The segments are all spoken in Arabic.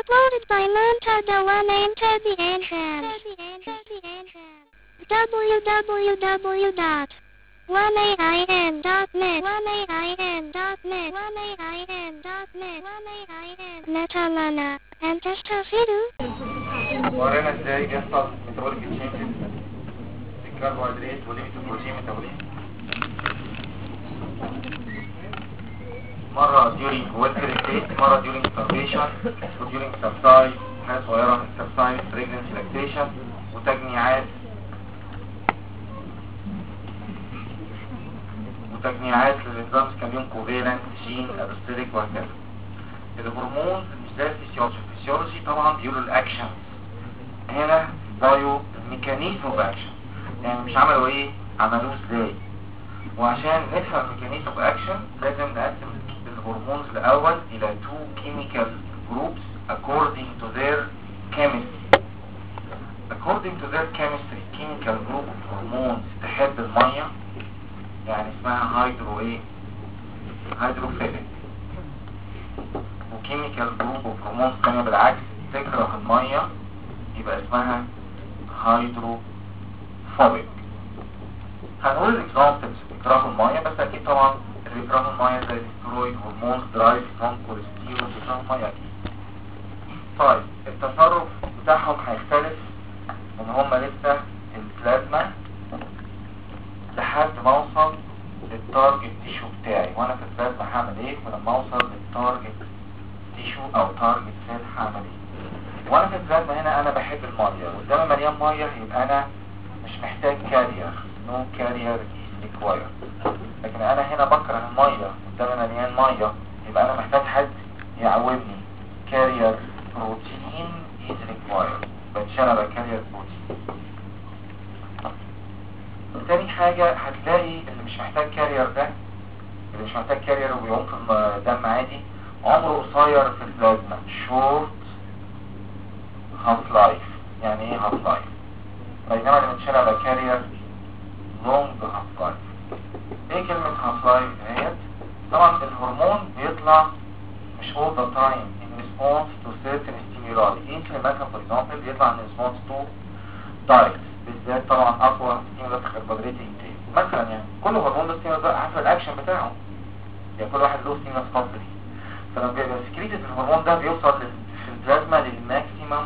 Uploaded by Montada One Enter the Entrance. www.1ain.net Netalana and Testafidu. ورانا ازاي بيحصل ميتابوليك تشينجز في الكربوهيدرات وليميت البروتين ميتابوليزم. مرة during watery state، مرة during starvation during exercise، حاجة صغيرة exercise pregnancy lactation وتجميعات للإنزيمز كان ليهم كوفالنت جين ابستريك وهكذا. الهرمون مش زي الفسيولوجي طبعا بيقولوا الاكشن، هنا بايو ميكانيزم اوف اكشن، يعني مش عملوا ايه، عملوه ازاي. وعشان نفهم ميكانيزم اوف اكشن لازم نقسم الهرمونز الاول الى two chemical groups according to their chemistry. according to their chemistry chemical group of hormones تحب المية، يعني اسمها هيدروفيليك، وكيميكال جروب اوف هرمونز تانية بالعكس تكره المية يبقى اسمها هيدروفوبيك. هنقول الاكزامبلز بيكرهوا المية، بس اكيد طبعا اللي بيكرهوا المية زي الستيرويد هرمونز درايف فروم كوليسترول بيكرهوا المية اكيد. طيب التصرف بتاعهم هيختلف من هما لسه البلازما لحد ما اوصل للتارجت تيشو بتاعي، وانا في البلازما هعمل ايه، ولما اوصل للتارجت تيشو او تارجت سيل هعمل ايه. وانا في البلازما هنا انا بحب الميه، قدامي مليان ميه يبقى انا مش محتاج كارير، نو كارير از ريكوايرد. لكن انا هنا بكره الميه، قدامي مليان ميه يبقى انا محتاج حد يعومني، كارير بروتين از ريكوايرد، بتشال على كارير بروتين. تاني حاجة هتلاقي اللي مش محتاج كارير ده، اللي مش محتاج كارير وبيعوم في الدم عادي، عمره قصير في البلازما، شورت هاف لايف. يعني ايه هاف لايف؟ بينما اللي بنشيل على كارير لونج هاف لايف. ايه كلمة هاف لايف ديت؟ طبعا الهرمون بيطلع مش all the time in response to certain stimuli. insulin مثلا for example بيطلع in response to diet، بالذات طبعا اقوى ستيمولس كربوهيدرات انتاج مثلا. يعني كل هرمون له ستيمولس حسب الاكشن بتاعه، يعني كل واحد له ستيمولس خاص بيه. فلما بيبقى سكريتد الهرمون ده بيوصل في البلازما للماكسيمم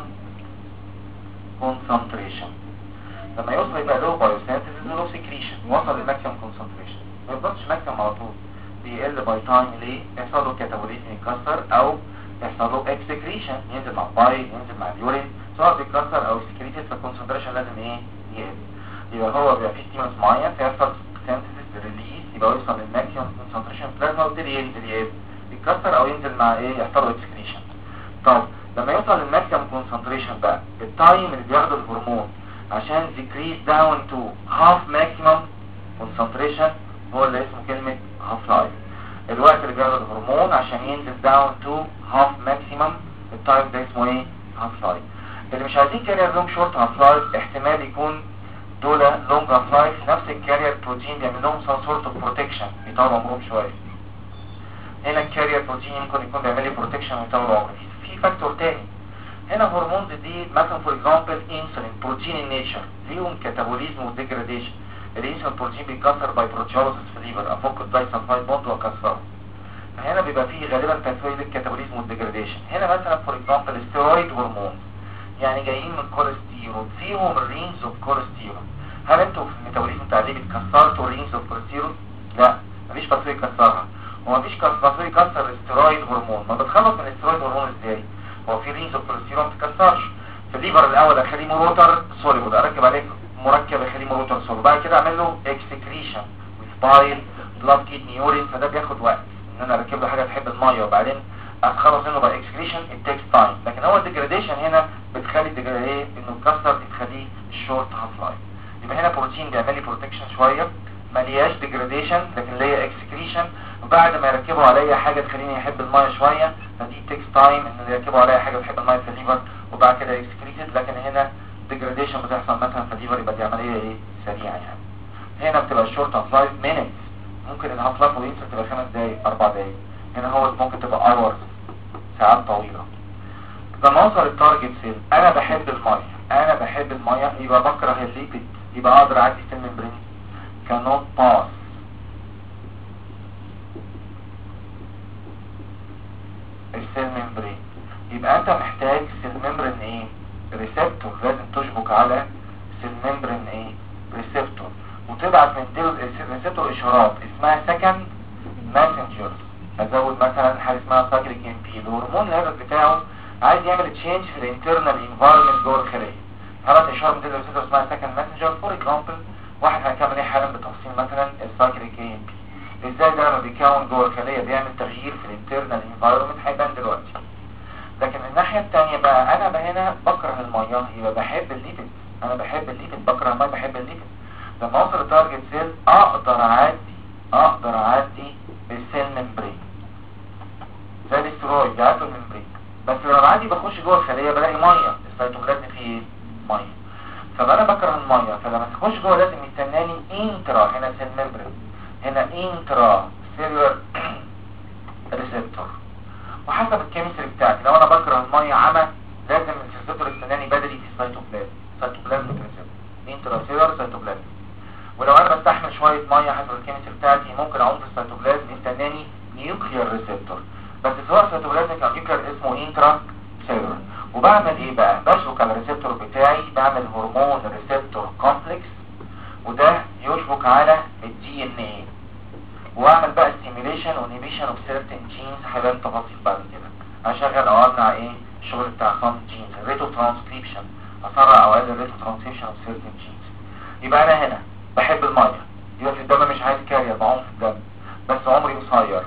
كونسنتريشن. لما يوصل يبقى له بايوسينثيسيس وله سكريشن، وصل للماكسيمم كونسنتريشن. ما يفضلش ماكسيمم على طول، بيقل باي تايم. ليه؟ يحصل له كاتابوليزم يتكسر، او يحصل له اكسكريشن، ينزل مع البايل ينزل مع اليورين، سواء بيتكسر او سكريتد، فالكونسنتريشن لازم ايه، يقل. يبقى هو بيبقى فيه ستيمولس معين فيحصل سينثيسيس ريليز، يبقى يوصل للماكسيمم كونسنتريشن بلازما ويبتدي يقل يتكسر او ينزل مع ايه، يحصل له اكسكريشن. طب لما يوصل للماكسيمم كونسنتريشن بقى، التايم اللي بياخده الهرمون عشان decrease down to half maximum concentration هو اللي اسمه كلمة half life. الوقت اللي بياخده الهرمون عشان ينزل down to half maximum التايم ده اسمه ايه، half life. اللي مش عايزين كارير لونج شورت half life احتمال يكون دول لونج half life نفس الكارير بروتين بيعمل لهم some sort of protection يطول عمرهم شوية. هنا الكارير بروتين يمكن يكون بيعمل لي بروتكشن ويطول عمري. في فاكتور تاني هنا، هرمونز دي مثلا فور اكزامبل انسولين بروتين النيتشر ليهم كاتابوليزم وديجراديشن. الانسولين بروتين بيتكسر باي بروتيوليسيس في الليفر، افك الدايسلفايد بوند واكسره، فهنا بيبقى فيه غالبا تسويه للكاتابوليزم والديجراديشن. هنا مثلا فور اكزامبل ستيرويد هرمون يعني جايين من كوليسترول، فيهم رينز اوف كوليسترول. هل انتوا في الميتابوليزم بتاع الليبيد كسرتوا رينز اوف كوليسترول؟ لا، مفيش باسوي يكسرها، ومفيش باسوي يكسر الستيرويد هرمون. ما بتخلص من الستيرويد هرمون ازاي؟ هو في رينز اوف كوليسترول ما بتتكسرش. في الليفر الاول اخليه موروتر سوليبل، اركب عليه مركب اخليه موروتر سوليبل، بعد كده اعمل له اكسكريشن وذ بايل بلاد كيدني يورين، فده بياخد وقت ان انا اركب له حاجه تحب الميه وبعدين اتخلص منه باي اكسكريشن التكس تايم. لكن هو الديجراديشن هنا بتخلي ايه، انه يتكسر، بتخليه شورت هاف لايف. يبقى هنا بروتين بيعمل لي بروتكشن شويه، ملياش ديجراديشن لكن ليا اكسكريشن، وبعد ما يركبوا عليا حاجه تخليني احب الميه شويه، فدي تكس تايم ان يركبوا عليا حاجه تحب الميه في الليفر وبعد كده اكسكريتد. لكن هنا ديجراديشن بتحصل مثلا في الليفر، يبقى دي عمليه ايه، سريعه يعني. هنا بتبقى الشورت هاف لايف مينيتس، ممكن الهاف لايف وينسل تبقى 5 دقايق 4 دقايق، هنا هو ممكن تبقى اورز، ساعات طويله. لما اوصل التارجت سيل انا بحب الميه يبقى بكره الليبيد، يبقى اقدر اعدي السيل ممبرين cannot pass السيل ممبرين. يبقى انت محتاج سيل ممبرين ايه؟ ريسبتور، لازم تشبك على سيل ممبرين ايه؟ ريسبتور، وتبعت من ديل الريسبتور اشارات اسمها سكند ماسنجر. ازود مثلا حاجه اسمها سايكليك ام بي، الهرمون الهدف بتاعه عايز يعمل تشينج في الانترنال انفايرمنت جوه الخليه، هبعت اشاره من ديل الريسبتور اسمها سكند ماسنجر. فور اكزامبل واحد هنكمل ايه حالا بالتفصيل، مثلا السايكليك ام بي ازاي ده لما بيكون جوه الخليه بيعمل تغيير في الانترنال انفايرمنت هيبان دلوقتي. لكن الناحيه الثانيه بقى انا هنا بكره الميه يبقى بحب الليبيد، انا بحب الليبيد، بكره الميه بحب الليبيد. لما اوصل التارجت سيل اقدر اعدي السيل ممبرين زي الاسترويد بيعدوا الممبرين، بس لما بعدي بخش جوه الخليه بلاقي ميه، السيتوبلازم فيه ميه، فانا بكره الميه. فلما تخش جوه لازم يستناني انترا، هنا سيل ممبرين، هنا انترا سيلولر ريسبتور. وحسب الكيمستري بتاعتي لو انا بكره الميه عمى لازم الريسبتور يستناني بدري في السيتوبلازم ريسبتور انترا سيلولر سيتوبلازم. ولو انا بستحمل شويه ميه حسب الكيمستري بتاعتي ممكن اعوم في السيتوبلازم يستناني نيوكليير ريسبتور، بس سواء سيتوبلازم او نيوكليير اسمه انترا سيلولر. وبعمل ايه بقى؟ بشبك على الريسبتور بتاعي، بعمل هرمون ريسبتور كومبلكس وده يشبك على الدي ان ايه، واعمل بقى ستيميوليشن وانيبيشن اوف سيرتن جينز، هيبان تفاصيل بعد كده. هشغل او امنع ايه الشغل بتاع سام جينز، الريتو ترانسكريبشن، اسرع او اقلل الريتو ترانسكريبشن اوف سيرتن جينز. يبقى انا هنا بحب الميه، يبقى في الدم مش عايز كارير، بعوم في الدم، بس عمري قصير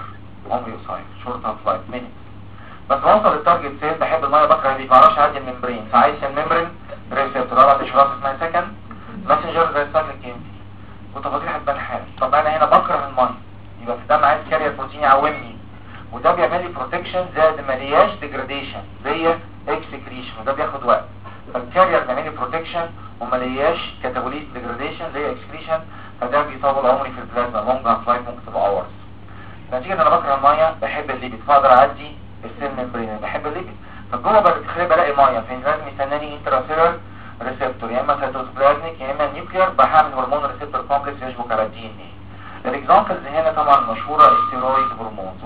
شورت اوف لايف مينيت. بس اوصل للتارجت سيل بحب الميه بكره دي، ما اعرفش اعدي الممبرين، فعايز الممبرين ريسبتور على اشارات اسمها سكند ماسنجر زي السايكليك ام بي، وتفاصيل هتبان حالا. طب انا هنا بكره الميه يبقى في الدم عايز كارير بروتين يعومني، وده بيعمل لي بروتكشن زائد مالياش ديجراديشن زي اكسكريشن، وده بياخد وقت. فالكارير بيعمل لي بروتكشن ومالياش كاتابوليت ديجراديشن زي اكسكريشن، فده بيطول عمري في البلازما، لونج هاف لايف ممكن تبقى اورز. نتيجه ان انا بكره الميه بحب الليبيد، فاقدر اعدي السيل ممبرين، بحب الليبيد. فالجوه بقى الخليه بلاقي ميه، فين لازم يستناني انتراسيلر ريسبتور، يا اما سيتوبلازميك يا اما نيوكليير، بعمل هرمون ريسبتور كومبلكس يشبك على الدي ان ايه. الاكزامبلز هنا طبعا مشهوره الستيرويد هرمونز،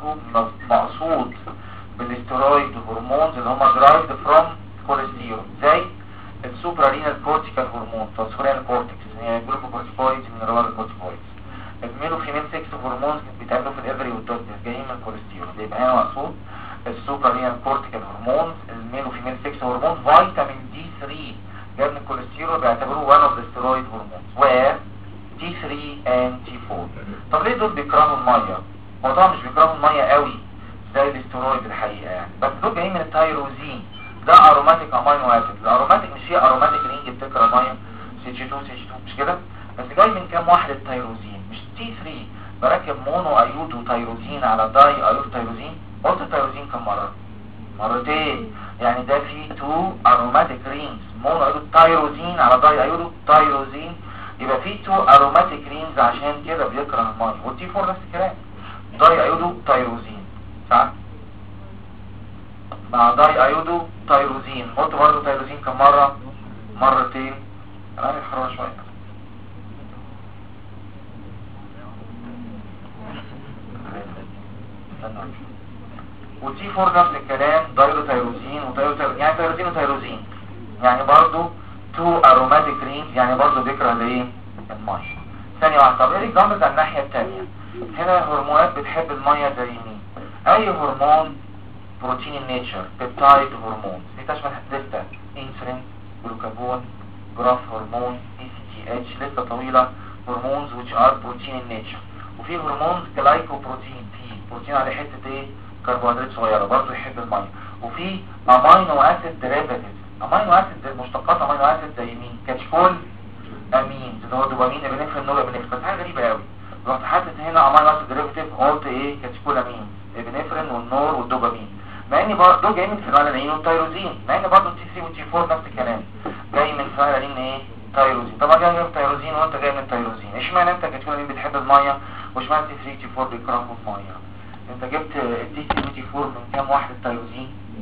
والمقصود بالاستيرويد هرمونز اللي هم درايفد فروم كوليسترول زي السوبرارينال كورتيكال هرمون، فوسفورينال كورتكس، يعني جلوكوكورتيكويدز مينرال كورتيكويدز. الميلوفينين 6 هرمونز بيتعملوا في الافري والدوتس جايين من الكوليسترول، يبقى هنا مقصود السوبرارينال كورتيكال هرمونز، الميلوفينين 6 هرمون، فيتامين دي 3 جاي من الكوليسترول بيعتبروه وان اوف ذا ستيرويد هرمونز، و تي 3 and تي 4. طب ليه دول بيكرهوا الميه؟ هو طبعا مش بيكرهوا الميه قوي زي الاسترويد الحقيقه يعني، بس دول جايين من التايروزين، ده اروماتيك امينو اسيد. الاروماتيك مش هي اروماتيك رينج بتكره الميه CH2 مش كده، بس جاي من كام واحده تايروزين، مش تي 3. بركب مونو ايودو تايروزين على داي ايودو تايروزين، قلت تايروزين كم مره؟ مرتين، يعني ده فيه 2 اروماتيك رينجز، مونو ايودو تايروزين على داي ايودو تايروزين، يبقى فيه 2 اروماتيك رينجز، عشان كده بيكره الميه. والتي 4 نفس الكلام، داي ايودو تايروزين صح، مع داي ايودو تايروزين، قلت برضه تايروزين كم مره؟ مرتين. انا الحراره شويه وتي 4 نفس الكلام، دايرو تايروزين يعني تايروزين وتايروزين، يعني برضه 2 اروماتيك رينجز، يعني برضه بيكره الايه؟ الميه. ثانيه واحده. طب ايه الاكزامبلز على الناحيه الثانيه؟ هنا هرمونات بتحب الميه زي مين؟ اي هرمون بروتين النيتشر، بيبتايد هرمون، دي تشمل لسته انسولين، جلوكاجون، جراف هرمون، ECTH، لسته طويله هرمونز which are protein in nature. وفي هرمونز جلايكوبروتين، في بروتين على حته ايه؟ كربوهيدرات صغيره، برضه يحب الميه. وفي امينو اسيد ديريفاتيفز، امينو اسيد المشتقات امينو اسيد زي مين؟ كاتشكول امين اللي هو دوبامين، ابنفرين، نور ابنفرين. بس حاجه غريبه قوي، رحت حاطط هنا امينو اسيد ديريفاتيف، قلت ايه؟ كاتشكول امين، ابنفرين والنور والدوبامين، مع ان برضه جاي من فينالين والتيروزين، مع ان برضه تي 3 وتي 4 نفس الكلام، جاي من فينالين ايه؟ تيروزين. طبعا جاي من تيروزين وانت جاي من تيروزين، اشمعنى انت كاتشكول امين بتحب الميه واشمعنى تي 3 تي 4 بيكرهوا الميه؟ انت جبت التي 3 وتي 4 من كام واحده تيروزين؟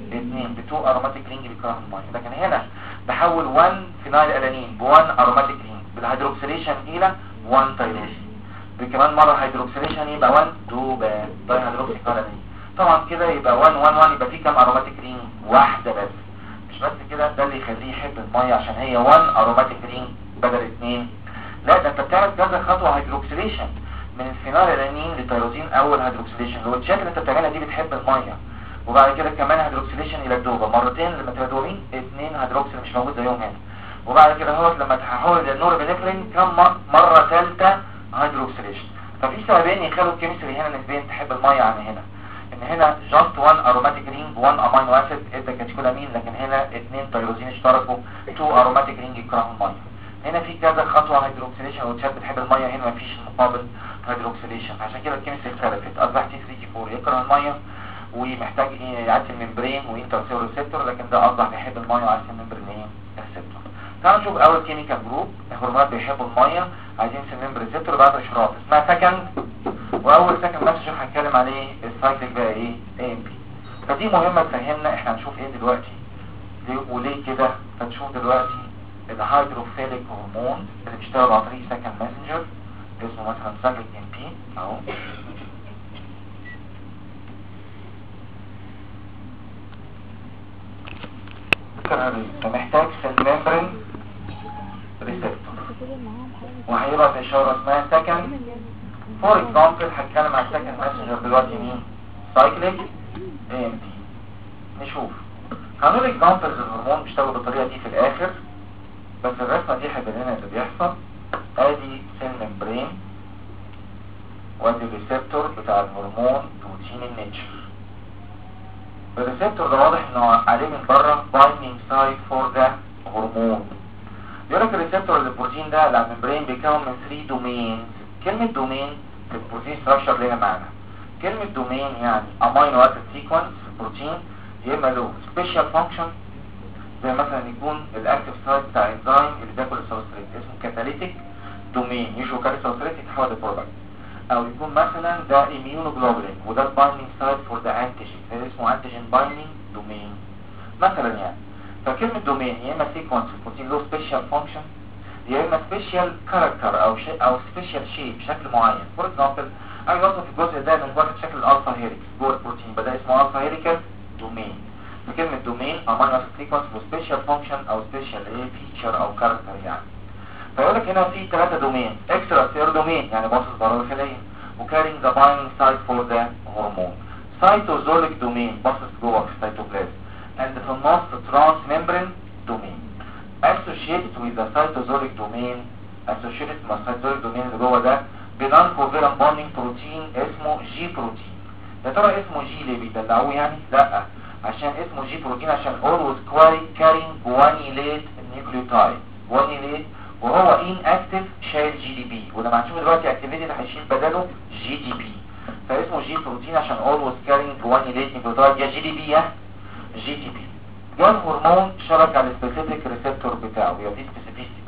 2 ب2 اروماتيك رينج بيكرهوا الميه. لكن هنا بحول 1 فينايل الانين ب1 اروماتيك رينج بالهيدروكسيليشن الى 1 تايروسين، بكمان مره هيدروكسيليشن يبقى 1 دوبان داي هيدروكسي الانين. طبعا كده يبقى 1 1 1 يبقى في كام اروماتيك رينج؟ واحده بس. مش بس كده، ده اللي يخليه يحب الميه عشان هي 1 اروماتيك رينج بدل 2. لا ده انت بتعمل كذا خطوه هيدروكسيليشن من الفينال الانين للتيروزين. اول هيدروكسيليشن اللي هو الشكل اللي انت بتعملها دي بتحب الميه، وبعد كده كمان هيدروكسيليشن الى الدوبا مرتين لما تبقى دوبين 2 هيدروكسيل مش موجود زيهم هنا، وبعد كده هو لما تحول للنورابينفرين كم مره ثالثه هيدروكسيليشن. ففي سببين يخلوا الكيمستري هنا نسبيا تحب الميه عن هنا. ان هنا جاست 1 اروماتيك رينج 1 امينو اسيد ادى كاتيكولامين، لكن هنا 2 تيروزين اشتركوا 2 اروماتيك رينج يكرهوا الميه. هنا في كذا خطوه هيدروكسيليشن وتشات بتحب الميه، هنا مفيش المقابل هيدروكسيليشن، عشان كده الكيمستري اختلفت. اصبح تي 3 تي 4 يكره الميه ومحتاج يعدي الممبرين وانترسيلولر ريسبتور، لكن ده اصبح بيحب الميه وعايز الممبرين ريسبتور. تعالوا نشوف اول كيميكال جروب الهرمونات بيحبوا الميه عايزين سممبر ريسبتور بعد اشراط اسمها سكند، واول سكند مسج هنتكلم عليه السايكل بقى ايه ام بي. فدي مهمه تفهمنا احنا هنشوف ايه دلوقتي وليه كده. فتشوف دلوقتي الهيدروفيليك هرمون اللي بيشتغل عن طريق سكند ماسنجر اسمه مثلا سايكل ام بي اهو. فمحتاج سممبرين ريسبتور وهيبقى اشاره اسمها سكند. فور اكزامبل هتكلم عن سكند ماسنجر دلوقتي مين؟ سايكليك ام بي. نشوف هنقول اكزامبلز الهرمون بيشتغلوا بالطريقه دي في الاخر، بس الرسمه دي هيبان لنا اللي بيحصل. ادي سيل ممبرين وادي الريسبتور بتاع الهرمون بروتين النيتشر. الريسبتور ده واضح انه عليه من بره بايندينج سايت فور ذا هرمون. يقول لك الريسبتور للبروتين ده على الممبرين بيتكون من 3 دومينز. كلمه دومين في البروتين ستراكشر ليها معنى. كلمه دومين يعني امينو اسيد سيكونس بروتين، يا اما له سبيشال فانكشن زي مثلا يكون الاكتيف سايت بتاع انزيم اللي بياكل السبستريت اسمه كاتاليتيك دومين يشوف كاتاليتيك سبستريت يتحول لبرودكت، او يكون مثلا ده اميونوجلوبولين وده البايندينج سايت فور ذا انتيجين اسمه انتيجين بايندينج دومين مثلا يعني. فكلمه دومين يا اما سيكونس البروتين له سبيشال فانكشن، يا اما سبيشال كاركتر او شيء او سبيشال شيب شكل معين. فور اكزامبل انا اوصف الجزء ده من واخد شكل الالفا هيليكس جوه البروتين بدا اسمه الفا هيليكال دومين. فكلمه دومين امينو اسيد سيكونس وسبيشال فانكشن او سبيشال فيتشر او كاركتر يعني. فيقول لك هنا في 3 دومين. اكسترا سير دومين يعني باصص بره الخليه وكارينج ذا بايندينج سايت فور ذا هرمون. سايتوزوليك دومين باصص جوه في السيتوبلازم. and في النص ترانس ممبرين دومين. associated with the cytosolic domain associated مع الcytosolic domain اللي جوه ده بنون كوفالنت بوندينج بروتين اسمه جي بروتين. يا ترى اسمه جي ليه بيدلعوه يعني؟ لا عشان اسمه جي بروتين عشان always carrying guanylate nucleotide guanylate وهو inactive شايل جي دي بي، ولما هنشوف دلوقتي اكتيفيتي اللي هيشيل بداله جي دي بي. فاسمه جي بروتين عشان always carrying guanylate nucleotide يا جي دي بي يا جي دي بي. جه الهرمون شبك على السبيسيفيك ريسبتور بتاعه يبقى في سبيسيفيستي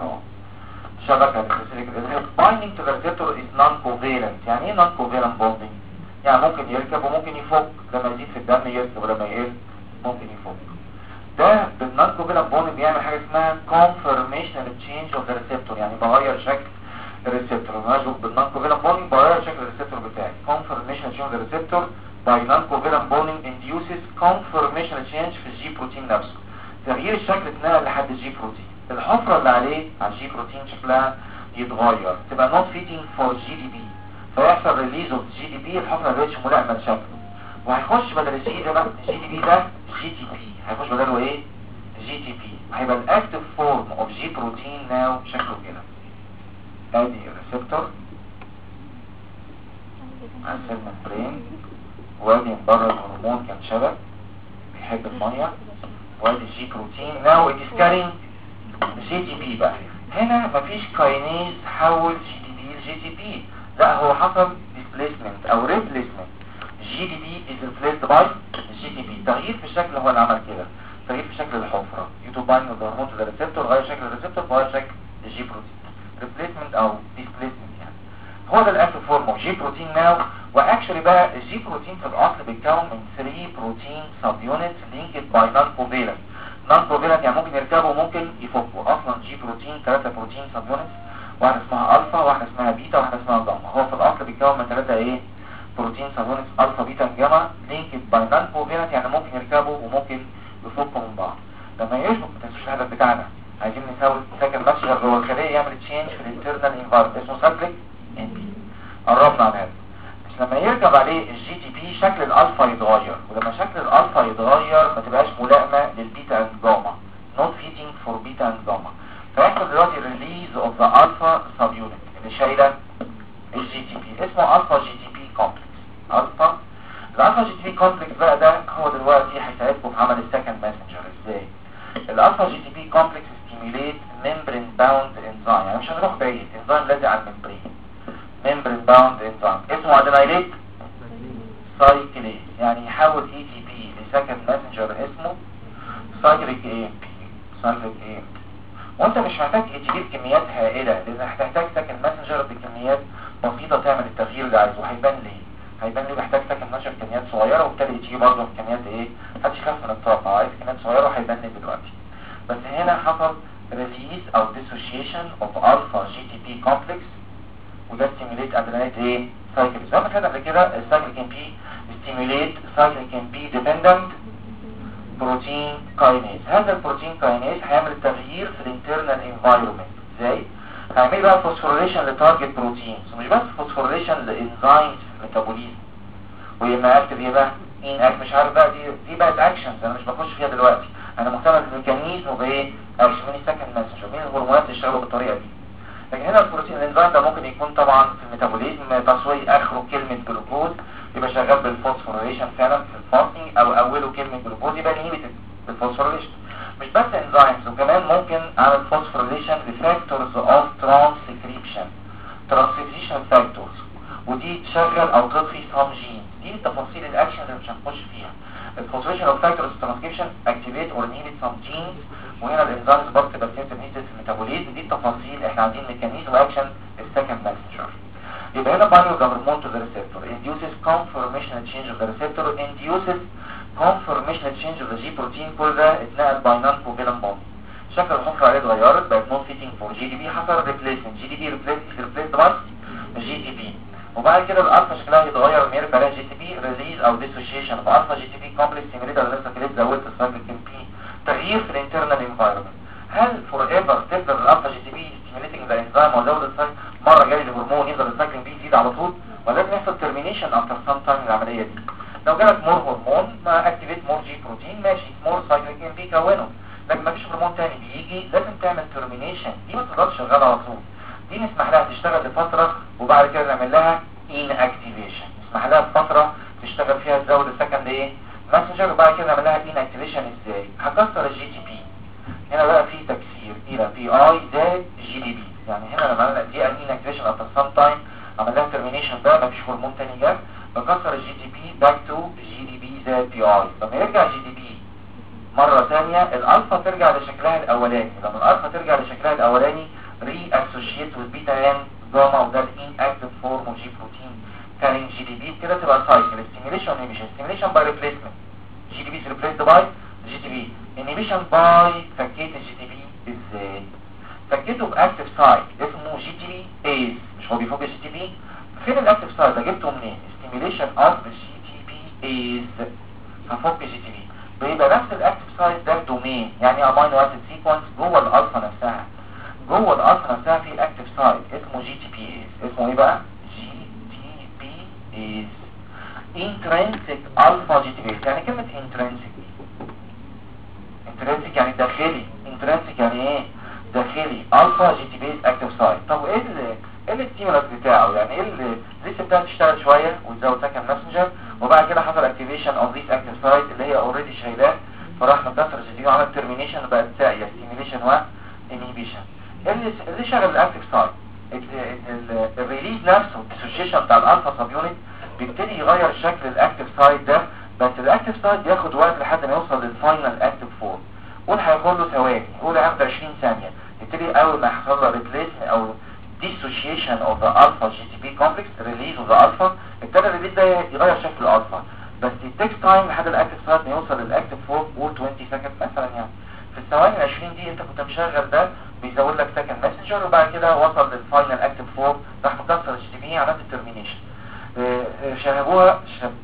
شبك على السبيسيفيك ريسبتور. بايندينج تو ريسبتور از نون كوفالنت. يعني ايه نون كوفالنت بوندينج؟ يعني ممكن يركب وممكن يفك، لما يزيد في الدم يركب ولما يقل ممكن يفك. ده بالنون كوفالنت بوندينج بيعمل حاجه اسمها كونفرميشنال تشينج اوف ذا ريسبتور، يعني بغير شكل الريسبتور. لما اشبك بالنون كوفالنت بوندينج بغير شكل الريسبتور بتاعي. كونفرميشنال تشينج اوف ذا ريسبتور by non-covalent bonding induces conformational change في الجي بروتين نفسه. تغيير الشكل اتنقل لحد الجي بروتين. الحفرة اللي عليه على الجي بروتين شكلها يتغير تبقى not fitting for GDP، فيحصل ريليز اوف جي دي بي. الحفرة مبقتش ملائمة لشكله وهيخش بدل الجي دي بقى الجي دي بي ده جي تي بي، هيخش بدله ايه؟ جي تي بي. هيبقى الاكتف فورم اوف جي بروتين ناو شكله كده. ادي الريسبتور على السيل ممبرين، وادي من بره الهرمون كان شبك بيحب الميه، وادي الجي بروتين ناو اتس كارينج جي تي بي. بقى هنا مفيش كاينيز حول جي دي بي لجي تي بي، لا هو حصل ديسبليسمنت او ريبليسمنت. جي دي بي از ريبليسد باي جي تي بي. تغيير في الشكل هو اللي عمل كده، تغيير في شكل الحفره يوتوباين الهرمون في الريسبتور غير شكل الريسبتور غير شكل الجي بروتين. ريبليسمنت او ديسبليسمنت يعني. هو ده الاكتف فورم اوف جي بروتين ناو. واكشن اكشولي بقى الجي بروتين في الاصل بيتكون من 3 بروتين سب يونتس لينكد باي نون كوفالنت. نون كوفالنت يعني ممكن يركبوا وممكن يفكوا. اصلا جي بروتين 3 بروتين سب يونتس، واحده اسمها الفا واحده اسمها بيتا واحده اسمها جاما. هو في الاصل بيتكون من 3 ايه بروتين سب يونتس الفا بيتا جاما لينكد باي نون كوفالنت يعني ممكن يركبوا وممكن يفكوا من بعض. لما يشبك ما تنسوش الهدف بتاعنا، عايزين نساوي ساكن مسجر جوه الخليه يعمل تشينج في الانترنال انفايرمنت اسمه سايكليك ان بي. قربنا على هذا. بس لما يركب عليه الجي تي بي شكل الالفا يتغير، ولما شكل الالفا يتغير ما تبقاش ملائمه للبيتا اند جاما، نوت فيتنج فور بيتا اند جاما، فيحصل دلوقتي ريليز اوف ذا الفا سب يونت اللي شايله الجي تي بي، اسمه الفا جي تي بي كومبلكس. الالفا جي تي بي كومبلكس بقى ده هو دلوقتي هيساعدكم في عمل السكند ماسنجر. ازاي؟ الالفا جي تي بي كومبلكس ستيميوليت ممبرين باوند انزيم، يعني مش هنروح بعيد، انزيم لازق على الممبرين، ممبرين باوند انزيم اسمه ادينايليت سايكليز، يعني يحول اي تي بي لسكند ماسنجر اسمه سايكليك اي ام بي. سايكليك اي ام بي. وانت مش محتاج اي تي بي بكميات هائله، لان هتحتاج سكند ماسنجر بكميات بسيطه تعمل التغيير اللي عايزه. هيبان ليه محتاج سكند ماسنجر بكميات صغيره، وبالتالي اي تي بي برضه بكميات ايه محدش يخاف من الطاقه، عايز كميات صغيره وهيبان لي دلوقتي. بس هنا حصل ريليز او ديسوشيشن اوف الفا جي تي بي كومبلكس، وده ستيميوليت ادرينالين ايه سايكل. زي ما خدنا قبل كده السايكل كان بي ستيميوليت سايكل كان بي ديبندنت بروتين كاينيز. هذا البروتين كاينيز هيعمل تغيير في الانترنال انفايرمنت. ازاي؟ هيعمل بقى فوسفوريليشن لتارجت بروتينز، ومش بس فوسفوريليشن لانزيمز في الميتابوليزم، ويما اكتب ايه بقى ان اكت مش عارف بقى دي بقت اكشنز انا مش بخش فيها دلوقتي، انا مهتم بالميكانيزم وبايه او يسموني سكند ماسنجر مين الهرمونات اللي اشتغلوا بالطريقه دي. لكن هنا البروتين الانزيم ده ممكن يكون طبعا في الميتابوليزم تصوير اخره كلمه جلوكوز يبقى شغال بالفوسفوريليشن فعلا في الفاستنج، او اوله كلمه جلوكوز يبقى انهبيتد بالفوسفوريليشن. مش بس انزيمز، وكمان ممكن اعمل فوسفوريليشن لفاكتورز اوف ترانسكريبشن، ترانسكريبشن فاكتورز، ودي تشغل او تطفي سام جين. دي تفاصيل الاكشن اللي مش هنخش فيها. الفوسفوريليشن اوف فاكتورز ترانسكريبشن اكتيفيت اور انهبيت سام جينز، وهنا الانزيمز برضه تبقى سنسيتيف في الميتابوليزم. دي التفاصيل احنا عايزين ميكانيزم اكشن السكند ماسنجر. يبقى هنا بايو هرمون تو ذا ريسبتور induces conformational change of the receptor induces conformational change of the G protein. كل ده اتنقل باي نون كوفالنت بوند. شكل الحفره عليه اتغيرت، بقت نون فيتنج فور جي دي بي، حصل ريبليسمنت جي دي بي ريبليسد باي جي تي بي. وبعد كده الالفا شكلها يتغير لما يرجع عليها جي تي بي ريليز او ديسوشيشن اوف الفا جي تي بي كومبلكس ستيميوليت على نفسك اللي زودت السايكل كان بي تغيير في الانترنال انفايرمنت. هل فور ايفر تفضل الالفا جي تي بي ستيميوليتنج ذا انزيم وزود السايكل مره جاي الهرمون يفضل السايكلين بي يزيد على طول، ولا لازم يحصل ترمينيشن افتر سام تايم العمليه دي؟ لو جالك مور هرمون ما اكتيفيت مور جي بروتين ماشي، مور سايكلين كان بي كونه، لكن ما فيش هرمون تاني بيجي لازم تعمل ترمينيشن. دي ما تقدرش شغاله على طول، دي نسمح لها تشتغل لفتره وبعد كده نعمل لها ان اكتيفيشن، نسمح لها بفتره تشتغل فيها تزود السكند ايه ماسنجر، وبعد كده نعمل لها ان اكتيفيشن. ازاي؟ هكسر الجي تي بي. هنا بقى في تكسير الى بي اي زائد جي دي بي، يعني هنا لما عملنا دي ان اكتيفيشن افتر سام تايم عمل لها ترمينيشن بقى ما فيش هرمون تاني جاب، بكسر الجي تي بي باك تو جي دي بي زائد بي اي. لما يرجع جي دي بي مره ثانيه الالفا ترجع لشكلها الاولاني، لما الالفا ترجع لشكلها الاولاني ري اسوشيت وذ بيتا ان جاما، وده الان اكتيف فورم اوف جي بروتين كارين جي دي بي. كده تبقى سايكل ستيميوليشن انهبيشن، ستيميوليشن باي ريبليسمنت جي دي بي ريبليسد باي جي تي بي، انهبيشن باي فكيت الجي تي بي. ازاي؟ فكيته باكتيف سايت اسمه جي تي بي ايز، مش هو بيفوق الجي تي بي؟ فين الاكتيف سايت ده جبته منين؟ ستيميوليشن اوف جي تي بي ايز، هفك جي تي بي. بيبقى نفس الاكتيف سايت ده دومين، يعني امينو اسيد سيكونس جوه الالفا نفسها، جوه الالفا نفسها في اكتيف سايت اسمه جي تي بي ايز. اسمه ايه بقى؟ جي تي بي ايز intrinsic alpha جي تي بي. يعني كلمه intrinsic يعني داخلي، intrinsic يعني ايه؟ داخلي alpha جي تي بي اكتيف سايت. طب ايه الستيمولس بتاعه؟ يعني ايه اللي لسه بتاعته تشتغل شويه وتزود سكند ماسنجر، وبعد كده حصل اكتيفيشن اوف ذيس اكتيف سايت اللي هي اوريدي شايلاه، فراح مكسر الجي تي بي وعمل ترمينيشن وبقت ساقيه ستيميوليشن وانهبيشن. اللي شغل الاكتيف سايت الريليز نفسه الديسوشيشن بتاع الالفا سب يونت بيبتدي يغير شكل الاكتيف سايت ده، بس الاكتيف سايت بياخد وقت لحد ما يوصل للفاينل اكتيف فورم. قول هياخد له ثواني، قول هياخد 20 ثانيه، يبتدي اول ما يحصل له ريبليس او dissociation of the alpha GTP complex release of the alpha. ابتدى الريليز ده يغير شكل الالفا بس التكس تايم لحد الاكتف سايت ما يوصل للاكتف فورم قول 20 سكند مثلا يعني. في الثواني ال 20 دي انت كنت مشغل ده بيزود لك سكند ماسنجر وبعد كده وصل للفاينل اكتف فورم راح مكسر الجي تي بي عملت الترمينيشن. شبهوها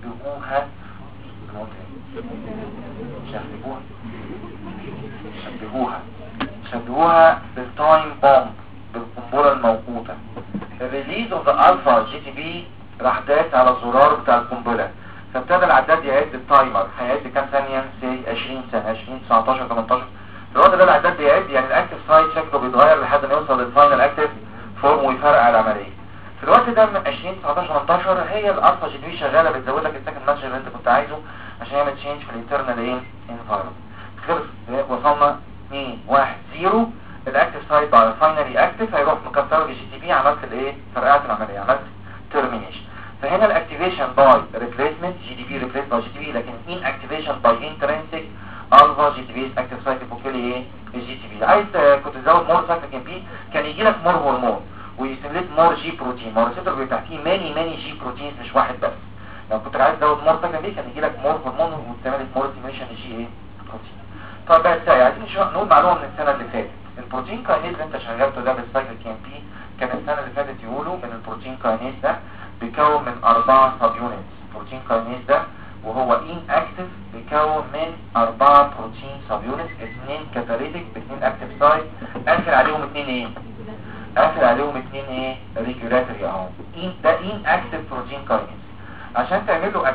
بالتايم بومب بالقنبله الموقوته. الريليز اوف ذا الفا جي تي بي راح داس على الزرار بتاع القنبله فابتدى العداد يعد التايمر هيعد كام ثانيه سي 20 ثانيه 20 19 18 في الوقت ده العداد بيعد يعني الاكتف سايت شكله بيتغير لحد ما يوصل للفاينل اكتف فورم ويفرقع العمليه. في الوقت ده من 20 19 18 هي الالفا جي تي بي شغاله بتزود لك السكند ماسنجر اللي انت كنت عايزه عشان يعمل تشينج في الانترنال ايه انفايرمنت. خلص وصلنا 2 1 0 الاكتف سايت بعد الفاينل اكتف هيروح مكسر الجي تي بي عملت الايه فرقعت العمليه عملت تيرمينيشن. فهنا الاكتيفيشن باي ريبليسمنت جي دي بي ريبليس باي جي تي بي لكن ان اكتيفيشن باي انترنسيك الفا جي تي بي اكتيف سايت بوكيلي ايه الجي تي بي. عايز كنت تزود مور سايكلين بي كان يجي لك مور هرمون ويستملت مور جي بروتين. ما هو الريسبتور بيبقى فيه ماني جي بروتينز مش واحد بس. لو كنت عايز تزود مور سايكلين بي كان يجي لك مور هرمون ويستملت مور ستيميشن جي ايه بروتين. طب بس عايزين نقول معلومه من السنه اللي فاتت. البروتين كاينيز اللي انت شغلته ده بالسايكلين بي كان السنه اللي فاتت يقولوا من البروتين كاينيز ده بيكون من 4 سب يونتس. البروتين كاينيز ده وهو ان اكتف بيكون من 4 بروتين سب يونتس 2 كاتاليتيك ب2 اكتف سايت قافل عليهم 2 ايه قافل عليهم 2 ايه ريجولاتوري اهو. ده ان اكتف بروتين كاينيز عشان تعمل له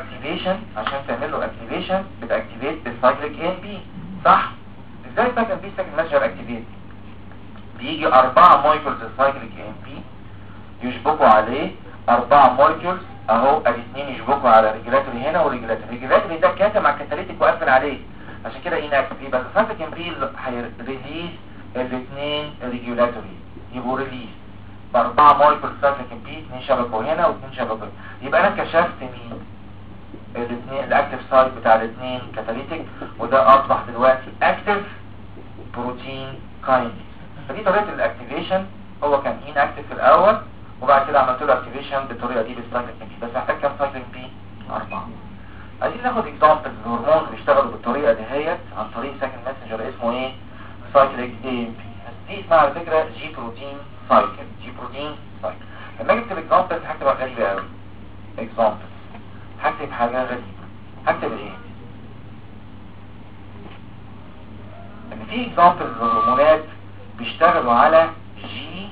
اكتيفيشن بتاكتيفيت بالسايكليك ام بي صح. ازاي السايكل بي سايكل ماشر اكتيفيت بيجي 4 مولكيولز السايكليك ام بي يشبكوا عليه 4 مولكيولز اهو ادي 2 يشبكوا على ريجولاتوري هنا وريجولاتوري ده كاتم على الكاتاليتيك وقافل عليه عشان كده ان اكتف. يبقى السايكليك ام بي هيريليز الاثنين ريجولاتوري يبقوا ريليز ب4 مولكيولز سايكليك ام بي 2 شبكوا هنا و2 شبكوا هنا. يبقى انا كشفت مين الاثنين الاكتف سايت بتاع الاثنين كاتاليتيك وده اصبح دلوقتي اكتف بروتين كاينيز. فدي طريقه الاكتيفيشن. هو كان ان اكتف في الاول وبعد كده عملت له اكتيفيشن بالطريقه دي بالسايكلين بي بس محتاج كام سايكلين بي 4. عايزين ناخد اكزامبلز الهرمون بيشتغلوا بالطريقه دهيت عن طريق سايكل ماسنجر اسمه ايه سايكليك اي بي. دي اسمها على فكره جي بروتين سايكل. لما اجي اكتب اكزامبلز هكتبها غريبه قوي. اكزامبلز هكتب حاجه غريبه هكتب ايه ان في اكزامبلز الهرمونات بيشتغلوا على جي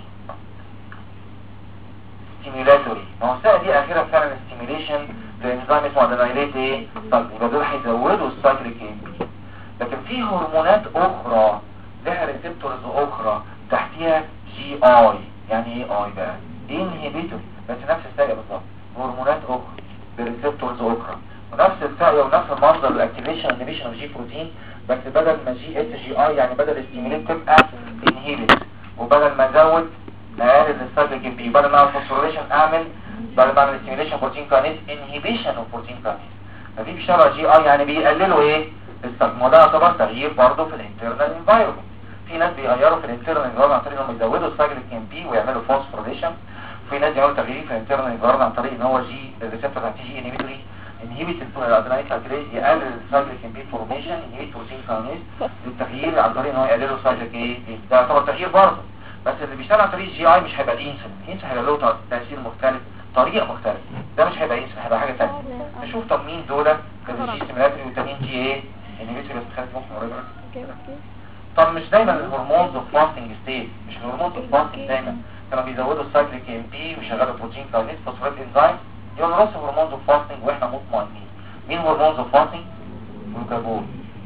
ستيميولاتوري. ما هو الساعه دي اخيرا فعلا ستيميوليشن لانزيم اسمه ادينايليت ايه طب يبقى دول هيزودوا السايكليك ام بي. لكن في هرمونات اخرى لها ريسبتورز اخرى تحتيها جي اي. يعني ايه اي بقى انهبيتور بس نفس الساقيه بالظبط. هرمونات اخرى بريسبتورز اخرى ونفس الساقيه ونفس المنظر الاكتيفيشن انهبيشن اوف جي بروتين بس بدل ما جي اس جي اي يعني بدل ستيميوليت تبقى انهبيت وبدل ما ازود اقلل السايكليك ام بي بدل ما اعمل فوسفوريليشن اعمل بدل ما اعمل ستيميوليشن بروتين كاينيز انهبيشن اوف بروتين كاينيز. فدي بيشتغل جي اي يعني بيقللوا ايه السايكل. ده يعتبر تغيير برضه في الانترنال انفايرمنت. في ناس بيغيروا في الانترنال انفايرمنت عن طريق انهم يزودوا السايكليك ام بي ويعملوا فوسفوريليشن. في ناس يعملوا تغيير في الانترنال انفايرمنت عن طريق ان هو جي الريسبتور بتاع جي انهبيتوري انهبيت الادرينالين كاتريز يقلل السايكليك ام بي فورميشن انهبيت بروتين كاينيز. التغيير عن طريق ان هو يقلل السايكليك ايه ده يعتبر تغيير برضه. بس اللي بيشتغل عن طريق جي اي مش هيبقى الانسولين هيبقى له تاثير مختلف طريقه مختلفه. ده مش هيبقى انسولين هيبقى حاجه ثانيه. نشوف طب مين دول جي ستيميولاتوري وتانيين جي ايه انهبيتوري بس خليك ممكن قريبه. طب مش دايما الهرمونز اوف فاستنج ستيت مش الهرمونز اوف فاستنج دايما كانوا بيزودوا السايكليك ام بي ويشغلوا بروتين كاينيز فوسفوريت انزيم يبقى نرص هرمونز اوف فاستنج واحنا مطمئنين. مين هرمونز اوف فاستنج جلوكاجون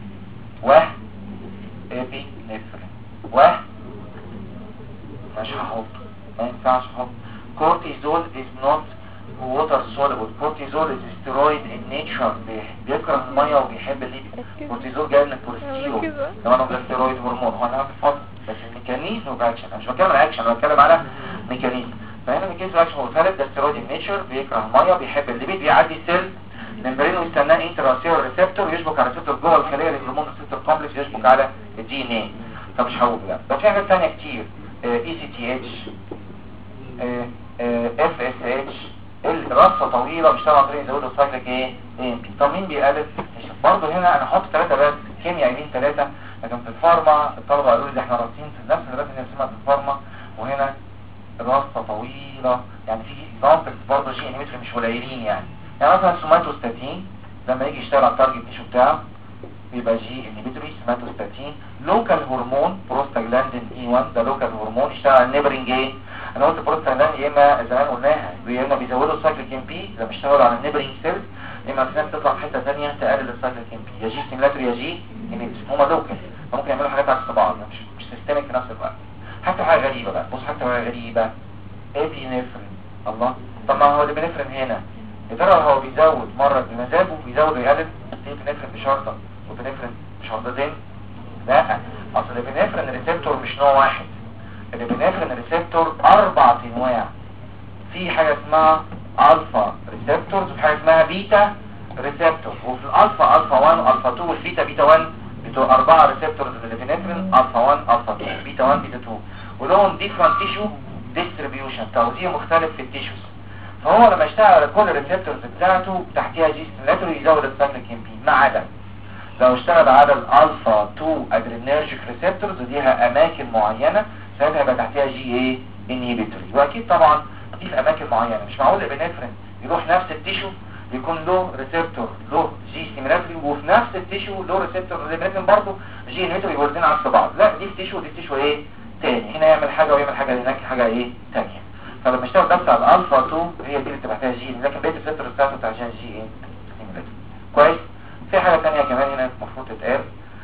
ابي نفرين مش هحط ما ينفعش احط كورتيزول is not water soluble. كورتيزول is steroid in nature بيكره الميه وبيحب الليبيد. كورتيزول جاي من الكوليسترول لو انا ستيرويد هرمون هو انا في الفضل بس الميكانيزم اوف اكشن انا مش بتكلم على اكشن انا بتكلم على ميكانيزم. فهنا الميكانيزم اكشن هو ثالث ده ستيرويد in nature بيكره الميه بيحب الليبيد بيعدي السيل ممبرين ويستناه انتراسيلر ريسبتور يشبك على ريسبتور جوه الخليه الهرمون ريسبتور كومبلكس يشبك على الدي ان اي. طب مش هقول لا ده في حاجات ثانيه كتير اي سي تي اتش اف اس اتش، الرصه طويله بيشتغل عن طريق يزودوا السايكليك ايه ام بي. طب مين بيقلل؟ برضه هنا انا هحط 3 بس، كيمياء يمين 3، لكن في الفارما الطلبه قالوا لي احنا راسين في نفس الرسم اللي بنرسمها في الفارما، وهنا راسه طويله، يعني في اكزامبلز برضه جي انيمتري مش قليلين يعني مثلا سوماتوستاتين لما يجي يشتغل على التارجت تيشو بتاعه بيبقى جي انيبيتوري. سوماتوستاتين لوكال هرمون بروستاجلاندين اي 1، ده لوكال هرمون يشتغل على النيبرنج ايه. انا قلت بروستاجلاندين يا اما زمان قلناها يا اما بيزودوا السايكليك ام بي لما بيشتغلوا على النيبرنج سيلز، يا اما في ناس تطلع في حته ثانيه تقلل السايكليك ام بي، يا جي ستيمولاتوري يا جي انيبيتوري. هما لوكال فممكن يعملوا حاجات عكس بعض، مش سيستميك في نفس الوقت. حتى حاجه غريبه بقى، بص حتى حاجه غريبه، ابينفرين. الله، طب ما هو الابينفرين هنا يا ترى هو بيزود مره بمزاجه بيزود ويقلل؟ الابينفرين بشرطه والابينفرين بشرطتين؟ لا، اصل الابينفرين ريسبتور مش نوع واحد، الابينفرين ريسبتور 4 انواع. في حاجه اسمها الفا ريسبتورز وفي حاجه اسمها بيتا ريسبتور، وفي الالفا الفا 1 والفا 2 والبيتا بيتا 1 بتوع 4 ريسبتورز للابينفرين، الفا 1 الفا 2 بيتا 1 بيتا 2، ولهم ديفرنت تيشو ديستريبيوشن، توزيع مختلف في التيشوز. فهو لما يشتغل على كل الريسبتورز بتاعته تحتها جي ستيمولاتوري يزود السايكليك ام بي، ما عدا لو اشتغل على الالفا 2 ادرينرجيك ريسبتورز وليها اماكن معينه ساعتها يبقى تحتها جي ايه انهيبيتوري. واكيد طبعا دي في اماكن معينه، مش معقول الابنفرين يروح نفس التيشو يكون له ريسبتور له جي ستيمولاتوري وفي نفس التيشو له ريسبتور الابنفرين برضه جي انهيبيتوري، يبقوا الاثنين عكس بعض. لا، دي في تيشو ودي في تيشو ايه تاني، هنا يعمل حاجه ويعمل حاجه هناك حاجه ايه ثانيه. فلما اشتغل بس على الالفا 2 هي دي اللي بتبقى فيها جي، لكن بقيه الريسبتور بتاعته بتاع جي ايه ستيمولاتوري. كويس. في حاجه ثانيه كمان هنا المفروض تتقال.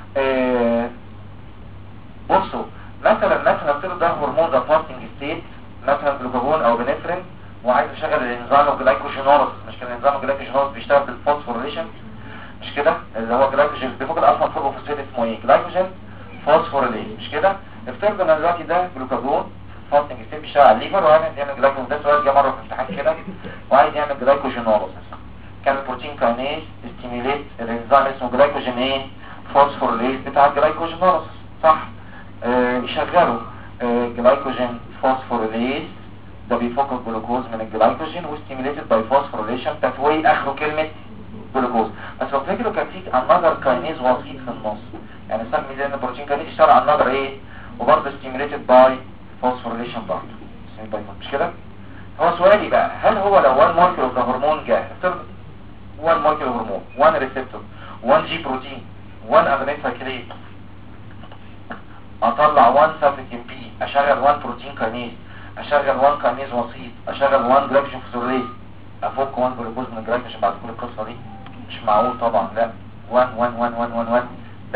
بصوا مثلا افترض ده هرمون ده فاستنج ستيت مثلا جلوكاجون او بنفرين، وعايز يشغل الانزيم جلايكوجينوليز. مش كده الانزيم جلايكوجينوليز بيشتغل بالفوسفوريليشن، مش كده اللي هو جلايكوجين بيفوق الالفا فوسفوريد اسمه ايه جلايكوجين فوسفوريليز، مش كده. افترض ان دلوقتي ده جلوكاجون فاستنج ستيت بيشتغل على الليفر وعايز يعمل جلايكوجين، ده سؤال جه مره في الامتحان كده، وعايز يعمل جلايكوجينوليز. كان البروتين كاينيز ستيميليت الانزيم اسمه جلايكوجين ايه فوسفوريليز بتاع الجلايكوجينوليز، صح. يشغلوا جلايكوجين فوسفوريليز، ده بيفك الجلوكوز من الجلايكوجين وستيميليتد باي فوسفوريليشن تفوي اخره كلمه جلوكوز. بس لو فاكروا كان في انذر كاينيز وسيط في النص، يعني سمي زي ان البروتين كاينيز اشتغل على انذر ايه وبرضه ستيميليتد باي فوسفوريليشن برضه، مش كده. هو سؤالي بقى، هل هو لو 1 مولكيول هرمون جاء افترض 1 مولكيول هرمون 1 ريسبتور 1 جي بروتين 1 ادرينال سايكليت، اطلع 1 سايكليك ام بي، اشغل 1 بروتين كاينيز، اشغل 1 كاينيز وسيط، اشغل 1 جلايكوجين فوسفوريليز، افك 1 جلوكوز من الجلايكوجين بعد كل القصه دي؟ مش معقول طبعا. لا 1 1 1 1 1 1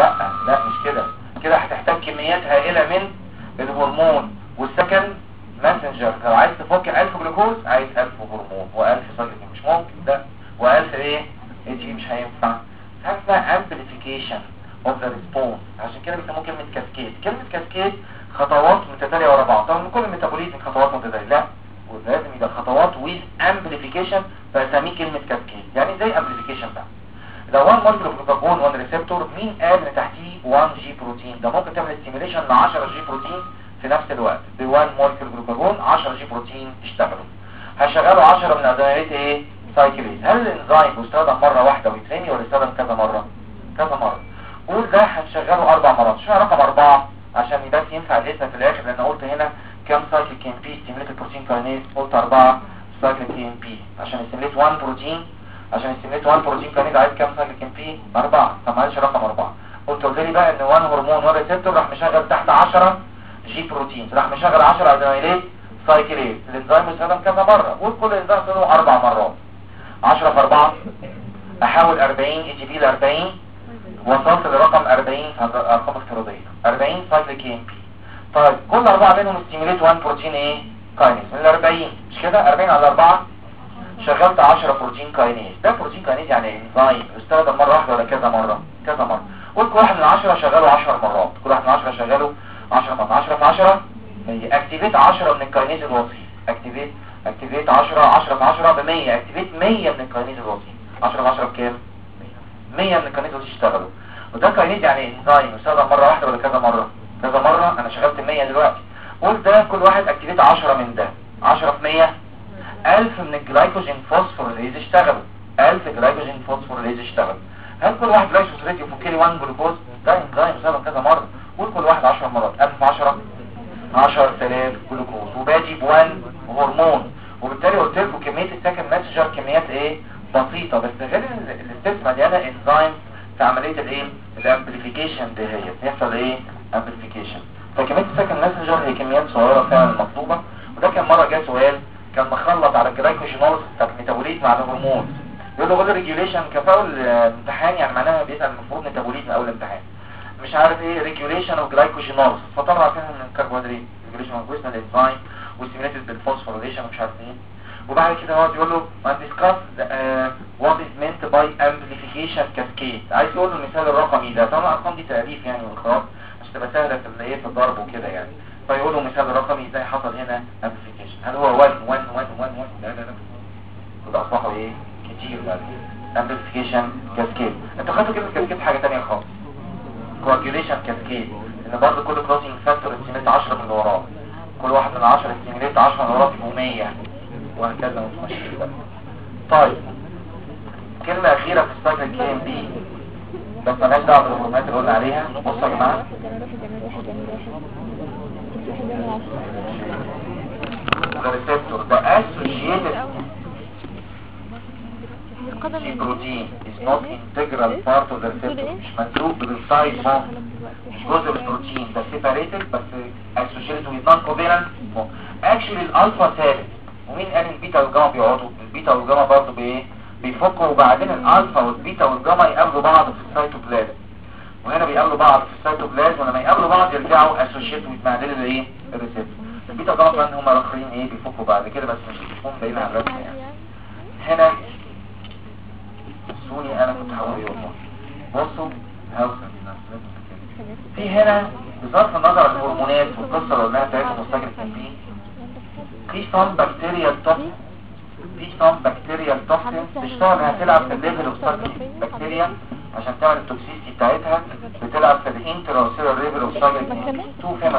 لا مش كده. كده هتحتاج كميات هائله من الهرمون والسكند ماسنجر. لو عايز تفك 1000 جلوكوز عايز 1000 هرمون و1000 سايكليك، مش ممكن ده، و1000 ايه دي مش هينفع. حاجه اسمها امبليفيكيشن اوف ذا ريسبونس، عشان كده بيسموه كلمه كاسكيد. كلمه كاسكيد خطوات متتاليه ورا بعض، طبعا كل الميتابوليزم خطوات متتاليه، لا ولازم يبقى خطوات ويز امبليفيكيشن، فاسميه كلمه كاسكيد. يعني زي امبليفيكيشن بقى لو 1 مولكيول جلوكاجون 1 ريسبتور، مين قال ان تحتيه 1 جي بروتين؟ ده ممكن تعمل ستيميليشن ل 10 جي بروتين في نفس الوقت ب 1 مولكيول جلوكاجون، 10 جي بروتين يشتغلوا، هشغلوا 10 من ادريناليت ايه سايكليز. هل الانزيم بيستخدم مره واحده ويترمي ولا يستخدم كذا مره؟ كذا مره. قول ده هتشغله 4 مرات. شو رقم 4 عشان بس ينفع الاسم في الاخر، لان قلت هنا كام سايكليك ام بي ستيميليت بروتين كاينيز، قلت 4 سايكليك ام بي عشان يستيميليت 1 بروتين، عشان يستيميليت 1 بروتين كاينيز عايز كام سايكليك ام بي 4. طب معلش رقم 4 قلت لي بقى ان 1 هرمون 1 ريسبتور راح مشغل تحت 10 جي بروتين، راح مشغل 10 ادريناليت سايكليز. الانزيم يستخدم كذا مره، قول كل انزيم يستخدم 4 مرات، 10 في 4 احاول 40 اي جي بي ل 40، وصلت لرقم 40 ارقام افتراضيه 40 سايكليك ام بي. طيب كل 4 منهم ستيميليت 1 بروتين ايه كاينيز من ال 40، مش كده 40 على 4 شغلت 10 بروتين كاينيز. ده بروتين كاينيز يعني انزيم يستخدم مره واحده ولا كذا مره؟ كذا مره. قول كل واحد من 10 شغله 10 مرات، كل واحد من 10 شغله 10 مرات، 10 في 10 100. اكتيفيت 10 من الكاينيز الوسيط، اكتيفيت 10 في 10 ب 100، اكتيفيت 100 من الكاينيز الوسيط. 10 في 10 بكام؟ 100 من الكاينيز الوسيط يشتغلوا. وده كاينيز يعني انزيم يستخدم مره واحده ولا كذا مره؟ كذا مره. انا شغلت 100 دلوقتي. قول ده كل واحد اكتيفيت 10 من ده، 10 10 في 100 1000 من الجلايكوجين فوسفوريليز اشتغلوا. 1000 جلايكوجين فوسفوريليز اشتغلوا. هل كل واحد جلايكوجين يفك لي 1 جلوكوز؟ ده انزيم استخدم كذا مره. قول كل واحد 10 مرات. 1000 في 10 10000 جلوكوز، وباجي ب1 هرمون. وبالتالي قلت لكم كميه السكند ماسنجر كميات ايه بسيطه، بس غير الستبس مليانه انزيم في عمليه الايه الامبليفيكيشن دي. هي بيحصل ايه امبليفيكيشن. فكميه السكند ماسنجر هي كميات صغيره فعلا مطلوبه. وده كان مره جه سؤال كان مخلط على الجلايكوجينوليز بتاع الميتابوليت مع الهرمون. يقول له قول ريجوليشن كفاول الامتحان، يعني معناها بيسال المفروض ميتابوليت من اول الامتحان مش عارف ايه ريجوليشن اوف جلايكوجينوليز. فطلع فيها من الكربوهيدرات ريجوليشن اوف جويسنا الانزيم وستيميوليتد بالفوسفوريليشن ومش عارف ايه. وبعد كده هو بيقول له ما ديسكاس وات از مينت باي امبليفيكيشن كاسكيد. عايز يقول له المثال الرقمي ده. طبعا الارقام دي تاليف يعني وخلاص عشان تبقى سهله في الايه في الضرب وكده يعني. فيقول له مثال رقمي ازاي حصل هنا امبليفيكيشن. هل هو 1 1 1 1 1 لا لا لا كده اصبحوا ايه كتير بقى. امبليفيكيشن كاسكيد. انتوا خدتوا كلمه كاسكيد حاجه ثانيه خالص. كواجيوليشن كاسكيد ان برضه كل كروسنج فاكتور استيميت 10 من اللي وراه. كل واحد من 10 استيميت 10 من اللي وراه يبقوا 100 وهكذا وماشيين بقى. طيب كلمه اخيره في السايكل كي ام بي بس مالهاش دعوه بالهرمونات اللي قلنا عليها. بصوا يا جماعه the receptor the associated protein is not integral part of the receptor. مش مدروب بالسايد بوند جزء من البروتين ده separated بس associated with non-covalent bond. actually الالفا ثابت. ومين قال البيتا والجاما بيقعدوا؟ البيتا والجاما برضه بايه بيفكوا وبعدين الالفا والبيتا والجاما يقابلوا بعض في السيتوبلازم. وهنا بيقابلوا بعض في السيتوبلازم ولما يقابلوا بعض يرجعوا associated with معدل الايه الريسبتور. البيتا والجاما كمان هم الاخرين ايه بيفكوا بعد كده بس مش بيكون باين على الرسم يعني. هنا سوني انا كنت هقول ايه والله. بصوا في هنا بصرف النظر عن الهرمونات والقصه اللي قلناها بتاعت مستجد التنبيه في صام بكتيريا توكسين تشتغل انها تلعب في الليفل اوف بكتيريا عشان تعمل التوكسيسيتي بتاعتها بتلعب في الانتراسيلر ليفل اوف سايكل. تو فيمس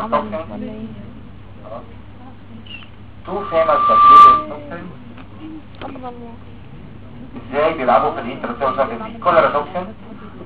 بكتيريا ازاي بيلعبوا في الانتراسيلر سايكل. كوليرا توكسين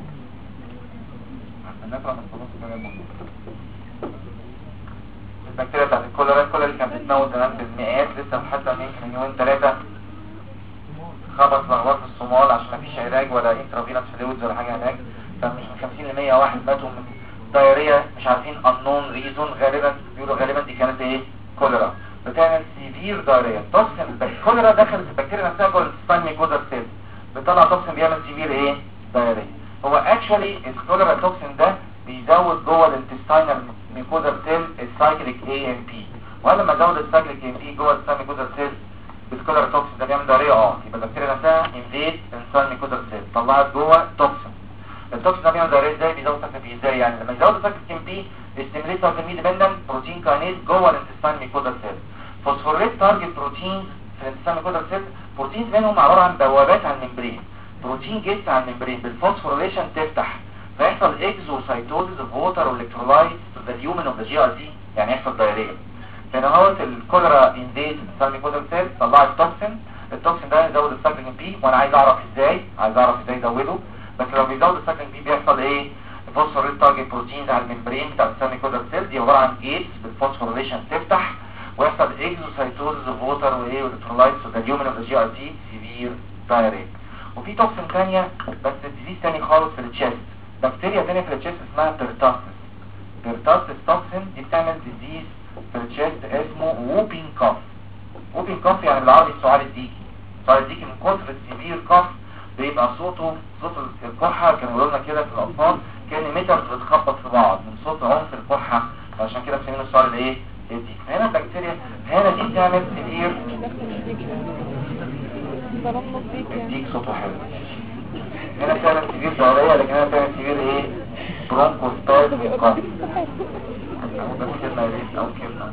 البكتيريا بتاعت الكوليرا اللي كانت بتموت زمان بالمئات لسه حتى يمكن من يومين 3 خبط لغوات في الصومال عشان مفيش علاج ولا انترافينوس فلويدز ولا حاجه هناك. فمش من 50 ل 100 واحد ماتوا من دايريا مش عارفين unknown ريزون. غالبا بيقولوا غالبا دي كانت ايه كوليرا. بتعمل سيفير دايريا. توكسين الكوليرا دخلت في البكتيريا نفسها جوه الانتستين ميكوزا سيل بيطلع توكسين بيعمل سيفير ايه دايريا. هو اكشولي الكوليرا توكسين ده بيزود جوه الانتستينال ميكوزا سيل السايكليك اي ام بي. ولما زود السايكليك اي ام بي جوه الانتستينال ميكوزا سيل بالكوليرا توكسين ده بيعمل دايريا. يبقى البكتيريا نفسها انفيد الانتستينال ميكوزا سيل طلعت جوه توكسين. التوكسين ده بيعمل دايريا ازاي؟ بيزود السايكليك ازاي يعني؟ لما يزود السايكليك ام بي بيستيميليت سايكليك ديبندنت بروتين كاينيز جوه الانتستينال ميكوزا سيل. فوسفوريت تارجت بروتين في الانتستينال ميكوزا سيل. بروتين منهم عباره عن بوابات على الممبرين. بروتين جيتس على الممبرين بالفوسفوريليشن تفتح فيحصل اكزوسايتوزيس اوف ووتر والكترولايتس تو ذا هيومن اوف ذا جي ار دي يعني يحصل دايريا. فنهايه الكوليرا انفيد الانتستينال ميكوزا سيل طلعت توكسين. التوكسين ده يزود السايكلين بي وانا عايز اعرف ازاي ازوده. بس لو بيزود السايكلين بي بيحصل ايه؟ الفوسفوريت تارجت بروتينز على الممبرين بتاع الانتستينال ميكوزا سيل دي عباره عن جيتس بالفوسفوريليشن تفتح ويحصل اكزوسايتوزيس اوف ووتر وايه والكترولايتس تو ذا هيومن اوف ذا جي ار دي سيفير دايريا. وفي توكسين ثانيه بس ديزيز ثاني خالص في التشيست. بكتيريا ثانيه في التشيست اسمها بيرتاسيس توكسين دي بتعمل ديزيز في التشيست اسمه ووبين كاف يعني بالعربي السعال الديكي. السعال الديكي من كثر السيفير كاف بيبقى صوت الكحه كانوا بيقولوا لنا كده في الاطفال كان ميترز بتخبط في بعض من صوت عنف الكحه عشان كده بيسموه السعال الايه الديكي. هنا البكتيريا هنا دي بتعمل سيفير الديك صوته حلو. هنا بتعمل سيفير دورية لكن هنا بتعمل سيفير ايه برونكوستايد منقاط بس كلمة يريد او كلمة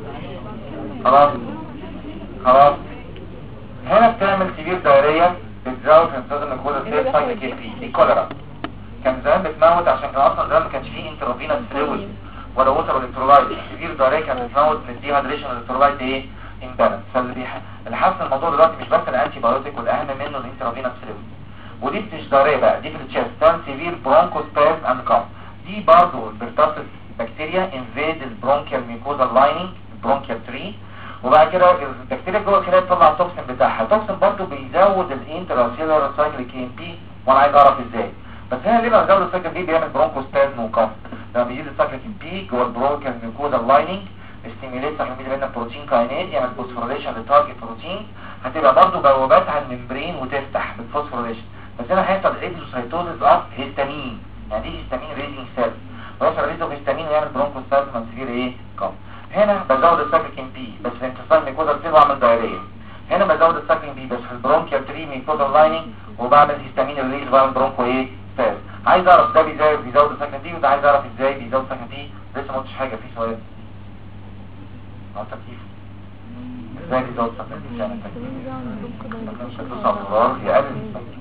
خلاص. هنا بتعمل سيفير دورية بتزود في انتظام الكولر سيل سايكل كي بي. دي كوليرا كان زمان بتموت عشان كان اصلا زمان ما كانش فيه انترافينوس فلويد ولا ووتر والكترولايت. سيفير دورية كانت بتموت من الديهايدريشن والالكترولايت ايه امبالانس. اللي حصل الموضوع دلوقتي مش بس الانتي بايوتيك، والاهم منه الانترافينوس فلويد، ودي مش داريه بقى، دي في التشست كان سيفير برونكوسباز اند كاف. دي برضه البرتاسس بكتيريا انفيد البرونكيال ميكوزا لايننج البرونكيال تري، وبعد كده البكتيريا جوه الخلايا تطلع التوكسين بتاعها. التوكسين برضه بيزود الانتراسيلولار سايكليك ام بي، وانا عايز اعرف ازاي. بس هنا ليه بزود السايكل بي بيعمل برونكوسبازم وكاف؟ لما بيزيد السايكليك ام بي جوه البرونكيال ميكوزا لايننج ستيميليت سايكليك بي بينا بروتين كاينيز يعمل فوسفوريليشن للتارجت بروتين، هتبقى برضه بوابات على الممبرين وتفتح بالفوسفوريليشن. بس هنا هيحصل اكزوسايتوزيس اوف هيستامين، يعني دي هيستامين ريزنج سيل، ويحصل ريزنج اوف هيستامين ويعمل برونكوسبازم وسيفير ايه كاف. هنا بزود السايكليك ام بي بس في انتصال ميكوزا سيل واعمل دايريه. هنا بزود السايكليك بي بس في البرونكيال تري ميكوزا لايننج وبعمل هيستامين ريليز بعمل برونكو ايه سباز. عايز اعرف ده بيزود السايكليك بي، وده عايز اعرف ازاي بيزود السايكليك بي. لسه ما قلتش حاجه، في سؤال تكييف ازاي بيزود السايكليك بي؟ يعني التكييف مش هتدوس على الزرار يقلل السايكليك.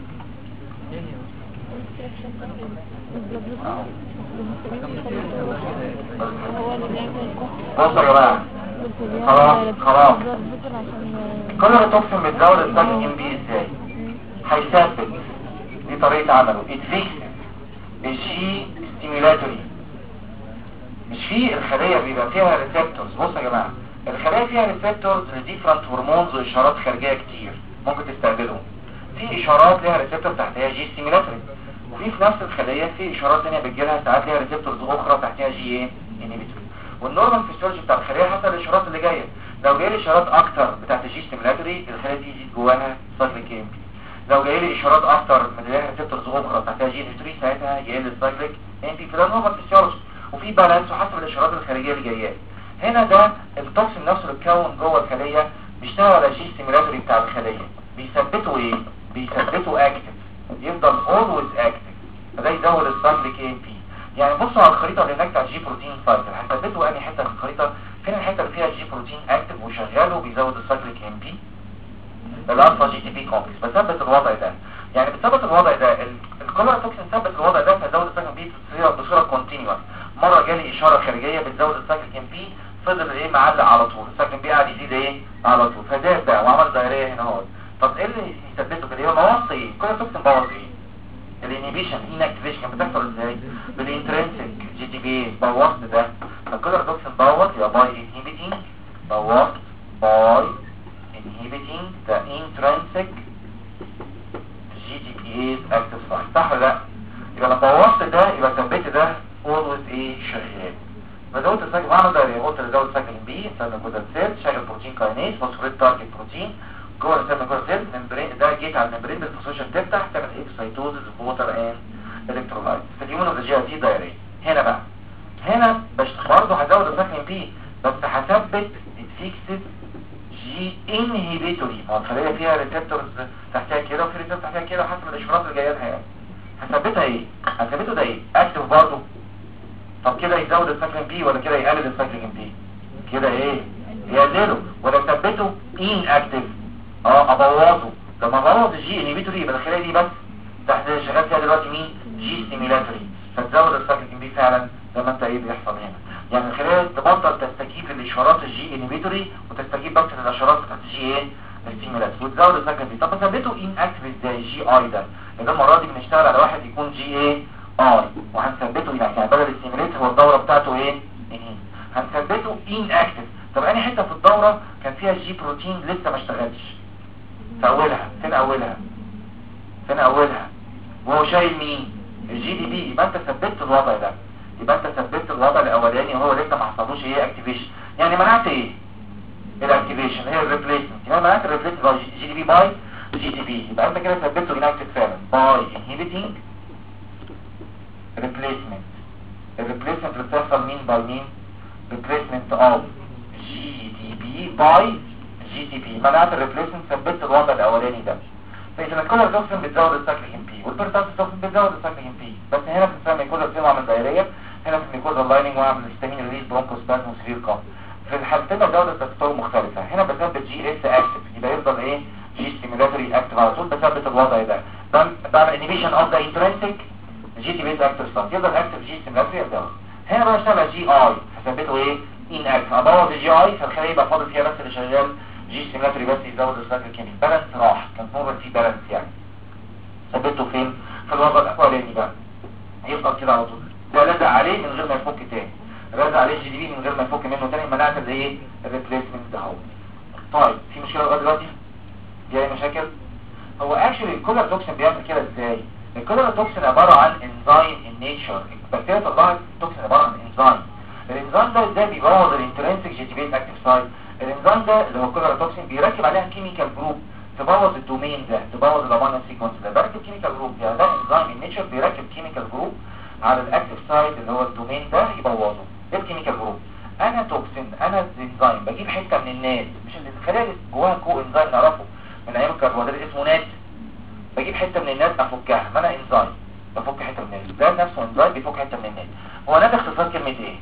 بصوا يا جماعه، خلاص كل توكسين بتزود السايكليك ام بي ازاي؟ هيثبت، دي طريقه عمله، اتفيكس الجي ستيميلاتوري. مش في الخليه بيبقى فيها ريسبتورز؟ بصوا يا جماعه، الخلايا فيها ريسبتورز لديفرنت هرمونز واشارات خارجيه كتير ممكن تستقبلهم. في اشارات ليها ريسبتور تحتها جي ستيميلاتوري، وفي نفس الخليه في اشارات ثانيه بتجيلها ساعات ليها ريسبتورز اخرى تحتها جي ايه انهبيتوري. والنورمال فيسيولوجي بتاع الخليه حسب الاشارات اللي جايه. لو جاي لي اشارات اكتر بتاعت الجي ستيميلاتوري الخليه دي يزيد جواها سايكليك ام بي. لو جاي لي اشارات اكتر من اللي ليها ريسبتورز اخرى تحتها جي انهبيتوري ساعتها يقل السايكليك ام بي. فده نورمال فيسيولوجي، وفي بالانس وحسب الاشارات الخارجيه اللي جايه. هنا ده التوكسين نفسه اللي اتكون جوه الخليه بيشتغل على الجي ستيميلاتوري بتاع الخليه، بيثبته ايه؟ بيثبته اكتف، يفضل اولويز اكتف، فده يزود السايكليك ام بي. يعني بصوا على الخريطه اللي هناك بتاع الجي بروتين سايكل، هثبته انهي حته في الخريطه؟ فين الحته اللي فيها الجي بروتين اكتف وشغال وبيزود السايكليك ام بي؟ الالفا جي تي بي كومبلكس. بثبت الوضع ده، يعني بتثبت الوضع ده الكولر توكسين ثبت الوضع ده فزود السايكليك ام بي بصوره كونتينيوس. مره جالي اشاره خارجيه بتزود السايكليك ام بي، فضل ايه معلق على طول، السايكليك ام بي قاعد يزيد ايه على طول، فزاد بقى وعمل دايريه هنا اهو. طب ايه اللي يثبته كده؟ هو موصي ايه؟ الكولر توكسين بوظ ايه؟ الانيبيشن انكتيفيشن كانت بتحصل ازاي؟ بالانترنسك جي تي بي. بوظت ده، فالكولر توكسين بوظ يبقى باي انهيبيتنج، بوظت باي inhibiting the intrinsic GTPase active site، صح ولا لا؟ يبقى لما بوظت ده يبقى ثبت ده always ايه شغال. فزودت السايكل بعمل ده، قلت زود سايكل بي استنى كده سيل شغل بروتين كاينيز فوسفوريت تارجت بروتين جوه السيل جوه السيل ممبرين، ده جيت على الممبرين بالفوسفوريشن تفتح تعمل اكسايتوزز ووتر اند الكترولايت فاليمونولوجيا دي دايريه. هنا بقى هنا برضه هزود السايكل بي بس هثبت الفيكسد جي انهيبيتوري. ما الخليه فيها ريسبتورز تحتها كده وفي ريسبتور تحتها كده حسب الاشارات اللي جايه لها يعني. هثبتها ايه؟ هثبته ده ايه؟ اكتف برضه. طب كده يزود السايكلين بي ولا كده يقلل السايكلين بي؟ كده ايه؟ يقلله. ولا ثبته ان اكتف ابوظه. لما ابوظ الجي انهيبيتوري يبقى الخليه دي بس تحت شغال فيها دلوقتي مين؟ جي ستيميلاتوري، فتزود السايكلين بي فعلا زي ما انت ايه بيحصل هنا. يعني الخلايا تبطل تستجيب للاشارات الجي انهبيتوري وتستجيب بس للاشارات بتاعت الجي ايه ستيمولاتس وتزود السايكل دي. طب ثبته ان اكتف ازاي؟ جي اي ده يبقى المره دي بنشتغل على واحد يكون جي ايه اي وهنثبته هنا يعني بدل الستيموليت هو الدوره بتاعته ايه ان هنثبته ان اكتف. طب انهي حته في الدوره كان فيها جي بروتين لسه ما اشتغلش؟ في اولها. فين اولها؟ فين اولها؟ وهو شايل مين؟ الجي دي بي. يبقى انت ثبتت الوضع ده، يبقى انت ثبتت الوضع الاولاني وهو لسه ما حصلوش ايه اكتيفيشن. يعني منعت ايه الاكتيفيشن؟ هي الريبليسمنت. يعني منعت الريبليسمنت باي جي دي بي باي جي دي بي. يبقى انت كده ثبته انكتيف فعلا باي انهبيتنج ريبليسمنت. الريبليسمنت اللي بتحصل مين باي مين؟ ريبليسمنت اوف جي دي بي باي جي دي بي. منعت الريبليسمنت ثبتت الوضع الاولاني ده. فاذا الكولر توكسين بتزود السايكلين ام بي والبرتاس توكسين بتزود السايكلين ام بي. بس هنا بنسمي الكولر توكسين عامل دايريه، هنا في الميكوزا لايننج وعامل هيستامين ريليز برونكوسبازم وسيفير كاف. في الحالتين بزود التكتور مختلفه. هنا بثبت جي اس اكتف يبقى يفضل ايه جي ستيمولاتوري اكتف على طول. بثبت الوضع ده بعمل انيبيشن اوف ذا انترنسك جي تي بيز اكتف ستارت يفضل اكتف جي ستيمولاتوري ازود. هنا بقى اشتغل جي اي هثبته ايه ان اكتف ابوظ الجي اي فالخليه يبقى فاضل فيها بس اللي شغال جي ستيميلاتوري بس يزود السايكل كيميك بالانس راح كان نورمال في بالانس يعني ثبته فين في الوضع الاولاني بقى يفضل كده على طول ده لزق عليه من غير ما يفك تاني لزق عليه الجي دي بي من غير ما يفك منه تاني منعت الايه الريبليسمنت ده. هو طيب في مشكله لغايه دلوقتي دي اي مشاكل؟ هو اكشولي الكولر توكسين بيعمل كده ازاي؟ الكولر توكسين عباره عن انزيم ان نيتشر البكتيريا طلعت توكسين عباره عن انزيم الانزيم ده ازاي بيبوظ الانترنسك جي تي بي اكتيف سايت الانزيم ده اللي هو الكولر توكسين بيركب عليها كيميكال جروب تبوظ الدومين ده تبوظ الامينو سيكونس ده بركب كيميكال جروب يعني ده انزيم ان نيتشر بيركب كيميكال جروب على الاكتيف سايت اللي هو الدومين ده يبوظه. ايه الكيميكال جروب؟ انا توكسين انا انزيم بجيب حته من الناس مش اللي الخلايا جواها كو انزيم نعرفه من ايام الكربوهيدرات اسمه نات بجيب حته من النات افكها ما انا انزيم بفك حته من النات ده نفسه انزيم بيفك حته من النات. هو نات اختصار كلمه ايه؟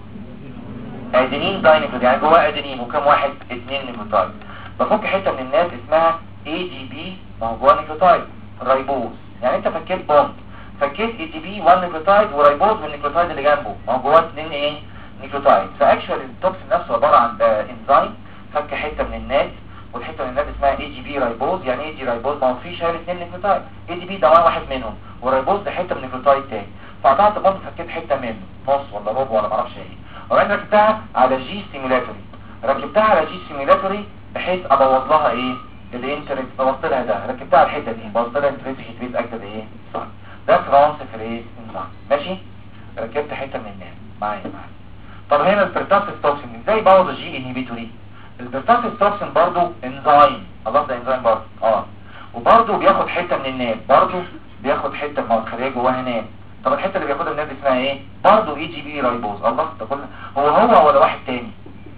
ادينين داينيكلوتايد يعني جواه ادينين وكم واحد 2 نيكلوتايد بفك حته من النات اسمها اي دي بي ما هو جواه نيكلوتايد رايبوز يعني انت فكيت بوند فكيت اي دي بي 1 نيكلوتايد ورايبوز والنيكلوتايد اللي جنبه ما هو جواه 2 ايه نيكلوتايد فاكشوال التوكسين نفسه عباره عن انزيم فك حته من النات والحته من النات اسمها اي جي بي رايبوز يعني ايه دي رايبوز ما هو في شايل 2 نيكلوتايد اي دي بي ده واحد منهم ورايبوز ده حته من نيكلوتايد تاني فقطعت بوند فكيت حته منه نص ولا ربع ولا معرفش ايه وبعدين ركبتها على جي ستيميلاتوري ركبتها على جي ستيميلاتوري بحيث ابوظ لها ايه الانترنت بوظت لها ده ركبتها على الحته دي بوظت لها الانترنت جي بي اكتف ايه صح ده ترانسفير ايه ماشي ركبت حته من الناس معايا. طب هنا البرتاسيس توكسين ازاي بوظ الجي انهبيتوري؟ البرتاسيس توكسين برضو انزيم الله ده انزيم برضو وبرضو بياخد حته من الناس برضو بياخد حته من الخليه جواها ناس. طب الحته اللي بياخدها من الناس اسمها ايه؟ برضو اي جي بي رايبوز الله ده كله هو ولا واحد تاني؟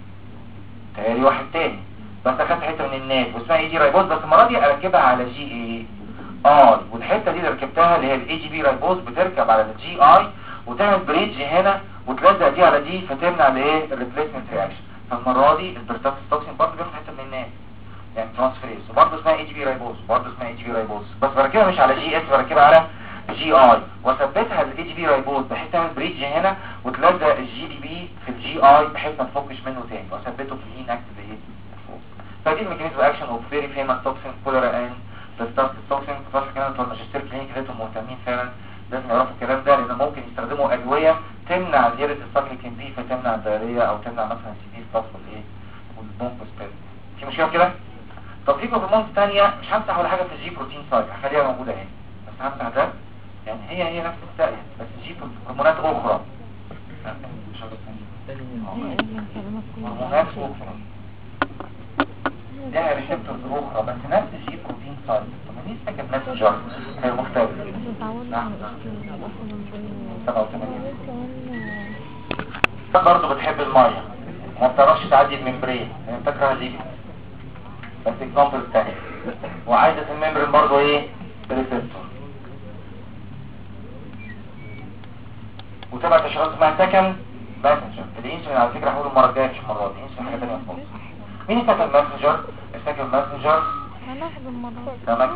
تاني واحد تاني بس اخدت حته من الناس واسمها اي جي رايبوز بس المره دي اركبها على جي ايه والحته دي اللي ركبتها اللي هي الاي جي بي رايبوز بتركب على الجي اي وتعمل بريدج هنا وتلزق دي على دي فتمنع الايه الريبليسمنت رياكشن. فالمره دي البرتاسيس توكسين برضه بياخد حته من الناس يعني ترانسفيريز وبرضه اسمها اي جي بي رايبوز بس بركبها مش على جي اس بركبها على جي اي واثبتها الاي جي بي رايبوز بحيث تعمل بريدج هنا وتلزق الجي دي بي في الجي اي بحيث ما تفكش منه تاني واثبته في الهين اكتف ايه فدي الميكانيزم اكشن اوف فيري فيمس توكسين كوليرا ان برتاسيس توكسين. فاش كمان بتوع الماجستير كلينيك لقيتهم مهتمين فعلا لازم يعرفوا الكلام ده لان ممكن يستخدموا ادويه تمنع زياده السايكليك دي فتمنع الدايريه او تمنع مثلا سي دي ستاف والايه والبونكوستات. في مشكله كده؟ طب في هرمونات ثانيه مش همسح ولا حاجه في الجي بروتين سايت هخليها موجوده اهي بس همسح ده يعني هي نفس السائل بس الجي هرمونات اخرى هرمونات اخرى لها ريسبتورز اخرى بس نفس الجي بروتين سايت. طب دي سكن ماسنجر هي مختلفه. نعم 87 برضه بتحب الميه ما بتعرفش تعدي الممبرين يعني بتكره الليبيد بس اكزامبل ثاني وعايزه الممبرين برضه ايه ريسبتور وتبع تشخيص اسمها سكن ماسنجر. الانسولين على فكره هقول المره الجايه مش المره دي الانسولين حاجه ثانيه خالص. مين السكن ماسنجر؟ السكن ماسنجر هناخد المرة سمك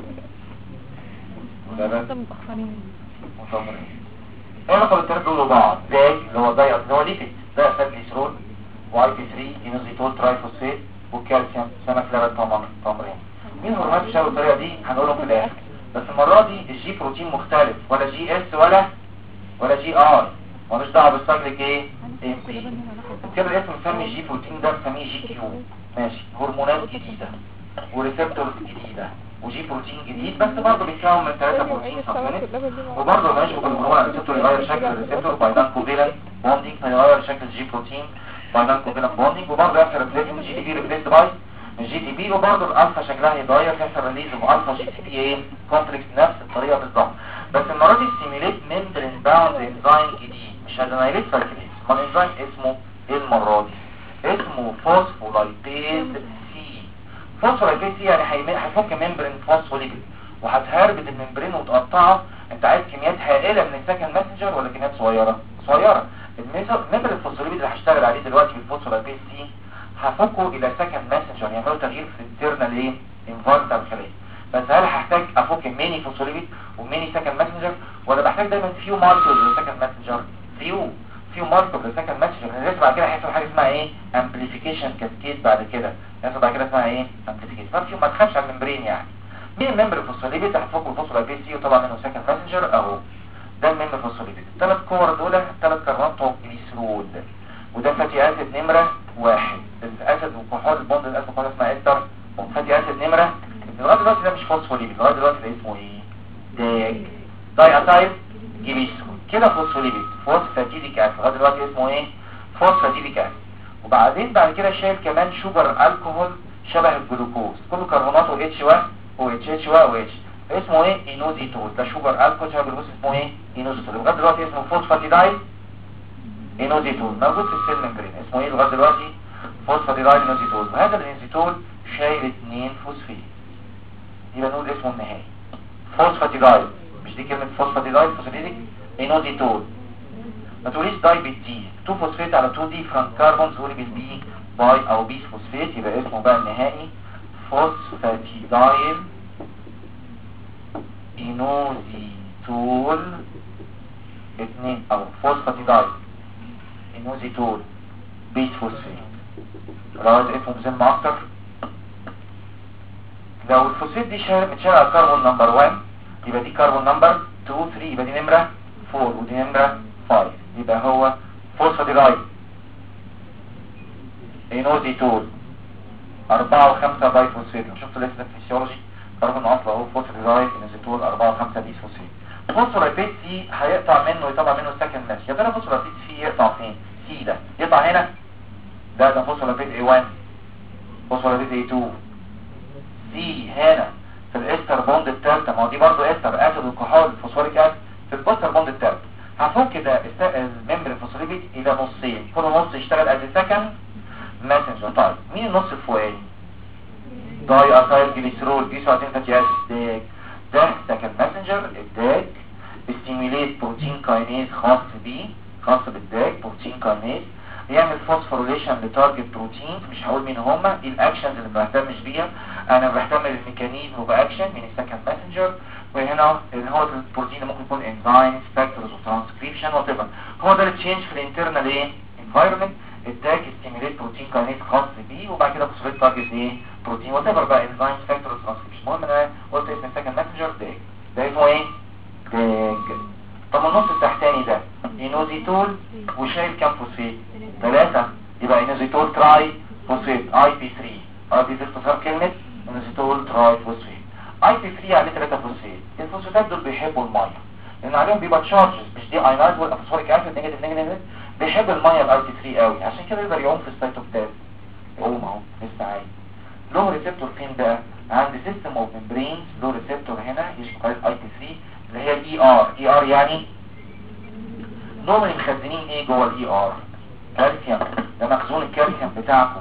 ولبن متأخرين ايه علاقه الثلاثه دول ببعض؟ زي اللي هو زي اللي هو ليبيد ده اسيد جليسرول واي بي 3 اينوزيتول ترايفوسفيت والكالسيوم سمك لبن تمرين. مين هرمونات بيشتغلوا بالطريقه دي؟ هنقولهم في الاخر بس المره دي الجي بروتين مختلف ولا جي اس ولا جي ار مالوش دعوه بالسايكليك ايه ام بي كده الاسم مسمي جي بروتين ده مسميه جي كيو ماشي. هرمونات جديده وريسبتورز جديده وجي بروتين جديد بس برضه بيتكون من 3 بروتين سبلمنت وبرضه ماشي بالهرمون الريسبتور يغير شكل الريسبتور باينان كوفيلنت بوندينج فيغير شكل الجي بروتين باينان كوفيلنت بوندينج وبرضه يحصل ريبليسمنت جي دي بي ريبليس باي الجي دي بي وبرضه الالفا شكلها يتغير يحصل ريليز اوف الفا جي دي بي ايه كومبلكس نفس الطريقه بالظبط بس المره دي ستيميليت ممبرين باوند انزيم جديد مش هادينايليت سايكليز. ما الانزيم اسمه ايه المره دي؟ اسمه فوسفولايبيز سي. فوسفولايبيز سي يعني هيفك ممبرين فوسفوليبيد وهتهربد الممبرين وتقطعه. انت عايز كميات هائله من السكن ماسنجر ولا كميات صغيره؟ الممبرين الفوسفوليبيد اللي هشتغل عليه دلوقتي بالفوسفولايبيز سي هفكه الى سكن ماسنجر يعملوا تغيير في الانترنال ايه انفايرمنت بتاع الخليه. بس هل هحتاج افك ميني فوسفوليبيد وميني سكن ماسنجر ولا بحتاج دايما فيو ماركرز للسكن ماسنجر؟ فيه ماركر للسكند ماسنجر. لازم بعد كده هيحصل حاجه اسمها ايه امبليفيكيشن كاسكيد. بعد كده يحصل بعد كده اسمها ايه امبليفيكيشن. ما تخافش على الممبرين يعني. مين الممبر الفوسفوليبيد؟ هتفكوا الفوسفول بي سي وطبعا منه سكند ماسنجر اهو. ده الممبر الفوسفوليبيد. الثلاث كور دول 3 كربونات بتوع الجليسرول، وده فاتي اسيد نمره 1. الاسيد والكحول البوند الاسيد والكحول اسمها استر. فاتي اسيد نمره لغايه دلوقتي ده مش فوسفوليبيد، لغايه دلوقتي ده اسمه ايه؟ داي اسايد جليسرول. كده فوسفوليبيد فوسفاتيديك اسيد لغايه دلوقتي اسمه ايه؟ فوسفاتيديك اسيد. وبعدين بعد كده شايل كمان شوجر الكحول شبه الجلوكوز، كله كربوناته اتش و او اتش و اتش، اسمه ايه؟ اينوزيتول. ده شوجر الكحول شبه الجلوكوز اسمه ايه؟ اينوزيتول. لغايه دلوقتي اسمه فوسفاتيدايل اينوزيتول، موجود في السيل ممبرين. اسمه ايه لغايه دلوقتي؟ فوسفاتيدايل اينوزيتول. وهذا الانزيتول شايل 2 فوسفيت، يبقى نقول اسمه النهائي فوسفاتيدايل. مش دي كلمه فوسفاتيدايل فوسفاتيديك اينوزيتول. ما تقوليش داي بالدي، 2 فوسفيت على 2 دي فرانك كاربون تقولي بالبي باي او بيس فوسفيت، يبقى اسمه بقى النهائي فوسفاتيدايل اينوزيتول 2 او فوسفاتيدايل اينوزيتول بيس فوسفيت. لو عايز اسمه بزن اكتر، لو الفوسفيت دي متشال على كربون نمبر 1 يبقى دي كربون نمبر 2 3، يبقى دي نمره 4 ودي نمره 5، يبقى هو فوسفاتيدايل اينوزيتول 4 و5 باي فوسفيت. شفتوا الاسم الفسيولوجي كربون اصلا اهو فوسفاتيدايل اينوزيتول 4 و5 بيس فوسفيت. فوسفوليبيد سي هيقطع منه ويطلع منه السكند ماس. يا ترى فوسفوليبيد سي يقطع فين؟ سي ده يقطع هنا، ده فوسفوليبيد A1 فوسفوليبيد A2. سي هنا في الاستر بوند الثالثه، ما هو دي برضه استر اسيد وكحول فوسفوريك اسيد في البوستر بوند الثالث. هفك ده الممبر الفوسفوليبيد الى نصين، كل نص يشتغل از سكند ماسنجر. طيب مين النص الفوقاني؟ داي اسايل جليسرول بيسو عشان فاتي اسيد. ده سكند ماسنجر. الداج ستيميوليت بروتين كاينيز خاص بيه، خاص بالداج بروتين كاينيز، يعمل فوسفوريليشن لتارجت بروتين. مش هقول مين هما، دي الاكشنز اللي ما بهتمش بيها انا، بهتم بالميكانيزم وباكشن من السكند ماسنجر. وهنا اللي هو البروتين ممكن يكون انزيمز فاكتورز وترانسكريبشن وات. هو ده التشينج في الانترنال ايه انفايرمنت. الداج ستيميوليت بروتين كاينيز خاص بيه، وبعد كده فوسفوريت تارجت ايه بروتين وات بقى انزيمز فاكتورز ترانسكريبشن. المهم انا قلت اسم السكند ماسنجر داج، ده اسمه ايه؟ داج. طب النص التحتاني ده اينوزيتول وشايل كام فوسفيت؟ 3، يبقى اينوزيتول تراي فوسفيت اي بي 3. اي بي 3 اختصار كلمه اينوزيتول تراي فوسفيت. اي بي 3 عليه 3 فوسفيت. الفوسفيتات دول بيحبوا الميه لان عليهم بيبقى تشارجز، مش دي اينايد ولا فوسفوريك اسيد نيجاتيف نيجاتيف، بيحب الميه الاي بي 3 قوي، عشان كده يقدر يعوم في السيتوبلازم. يقوم اهو لسه عايز. له ريسبتور فين بقى؟ عند سيستم اوف ممبرينز. له ريسبتور هنا يشبه اي بي 3 اللي هي الاي ار. اي ار يعني دول مخزنين ايه جوه الاي ار؟ كالسيوم. ده مخزون الكالسيوم بتاعكم.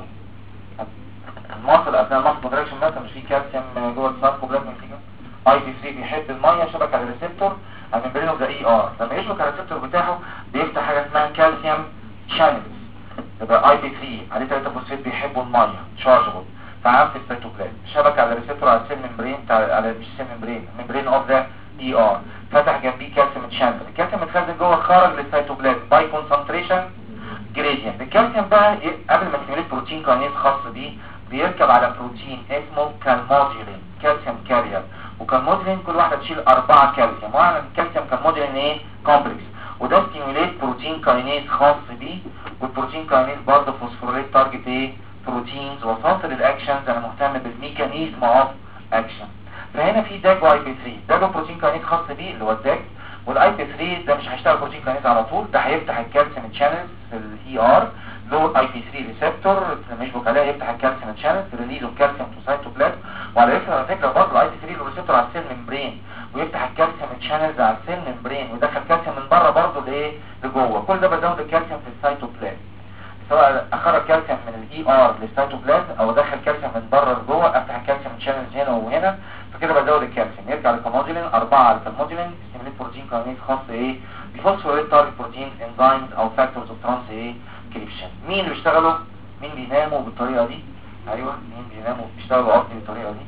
المصل اثناء المصل كونتراكشن مثلا مش فيه كالسيوم جوه الساركوبلازم فيه. اي بي 3 بيحب الميه، شبك على الريسبتور على الممبرين اوف ذا اي ار. لما يشبك على الريسبتور بتاعه بيفتح حاجه اسمها كالسيوم شانلز. يبقى اي بي 3 عليه 3 فوسفيت بيحبوا الميه تشارجبل، فعام في السيتوبلازم شبك على الريسبتور على السيل ممبرين على مش سيل ممبرين، ممبرين اوف ذا اي ار، فتح جنبيه كالسيوم شانل. الكالسيوم متخزن جوه خرج للسيتوبلازم باي كونسنتريشن جريدينت. الكالسيوم بقى قبل ما يستميليت بروتين كاينيز خاص بيه بيركب على بروتين اسمه كالموديولين كالسيوم كارير. وكالموديولين كل واحده تشيل 4 كالسيوم، واحد الكالسيوم كالموديولين ايه كومبلكس، وده ستيميوليت بروتين كاينيز خاص بيه. والبروتين كاينيز برضه فوسفوريت تارجت ايه بروتينز. وفاصل الاكشنز انا مهتم بالميكانيزم اوف اكشن. فهنا في داج واي بي 3، ده له بروتين كاينيز خاص بيه اللي هو الداج. والاي بي 3 ده مش هيشتغل بروتين كاينيز على طول، ده هيفتح الكالسيوم شانلز في الاي ار. له اي بي 3 ريسبتور لما يشبك عليها يفتح الكالسيوم شانلز ريليز اوف كالسيوم تو سايتوبلازم. وعلى فكره برضه الاي بي 3 له ريسبتور على السيل ممبرين ويفتح الكالسيوم شانلز على السيل ممبرين ويدخل كالسيوم من بره برضه لايه لجوه. كل ده بزود الكالسيوم في السايتوبلازم، سواء اخرج كالسيوم من الاي ار للسيتوبلازم او ادخل كالسيوم من بره لجوه، افتح الكالسيوم شانلز هنا وهنا، فكده بزود الكالسيوم. يرجع للكالموديولين 4 على الكالموديولين ستيميليت بروتين كاينيز خاص ايه بفوسفوريت تارجت بروتينز انزيمز او فاكتورز اوف ترانس ايه كريبشن. مين اللي بيشتغلوا؟ مين بيناموا بالطريقه دي؟ ايوه مين بيناموا بيشتغلوا قصدي بالطريقه دي؟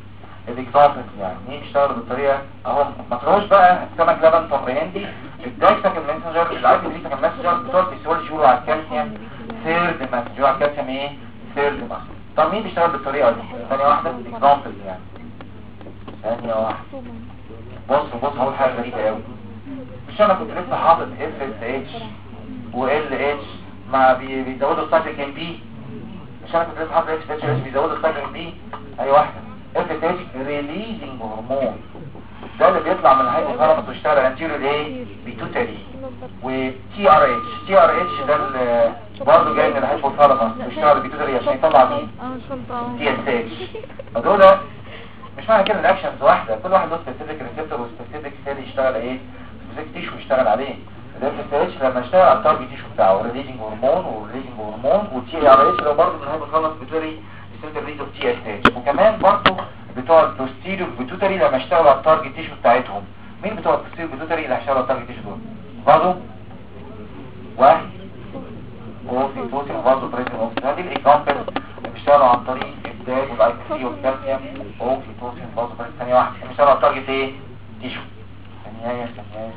الاكزامبل يعني مين بيشتغل بالطريقه اهو. ما تروحوش بقى سمك لبن تمر هندي الداك سكند ماسنجر العادي اللي سكند ماسنجر بتوع الفسيولوجي يقولوا على الكالسيوم ثيرد ماسنجر، يقولوا على الكالسيوم ايه ثيرد ماسنجر. طب مين بيشتغل بالطريقه دي؟ ثانيه واحده اكزامبل يعني ثانيه واحده. بص اول حاجه غريبه قوي، مش انا كنت لسه حاطط اف اس اتش وال اتش ما بيزودوا السايكل ام بي، مش انا كنت لسه حاطط اف اس اتش بيزودوا السايكل ام بي. اي واحده اف اس اتش ريليزنج هرمون ده اللي بيطلع من الهايبوثالاموس ويشتغل انتيريور ايه بيتوتري، وتي ار اتش ده اللي برضه جاي من الهايبوثالاموس ويشتغل بيتوتري عشان يطلع مين تي اس اتش. فدول مش معنى كده الاكشنز واحده، كل واحد له سبيسيفيك ريسبتور وسبيسيفيك سيل يشتغل ايه سبيسيفيك تيشو يشتغل عليه. الاف اس اتش لما يشتغل على التارجت تيشو بتاعه ريليزنج هرمون وريليزنج هرمون، والتي ار اتش ده برضه من الهايبوثالاموس بيتوتري السنتر ريز اوف تي اس اتش. وكمان برضه بتوع البوستيريور بيتوتري لما اشتغلوا على التارجت تيشو بتاعتهم. مين بتوع البوستيريور بيتوتري اللي هيشتغلوا على التارجت تيشو دول؟ برضه واحد وفي برضه بريزن اوف هذه الاكزامبل اللي بيشتغلوا عن طريق الداج والاي بي سي والكالسيوم اوكسيتوسين برضه ثانيه واحده بيشتغلوا على التارجت ايه تيشو. ثانيه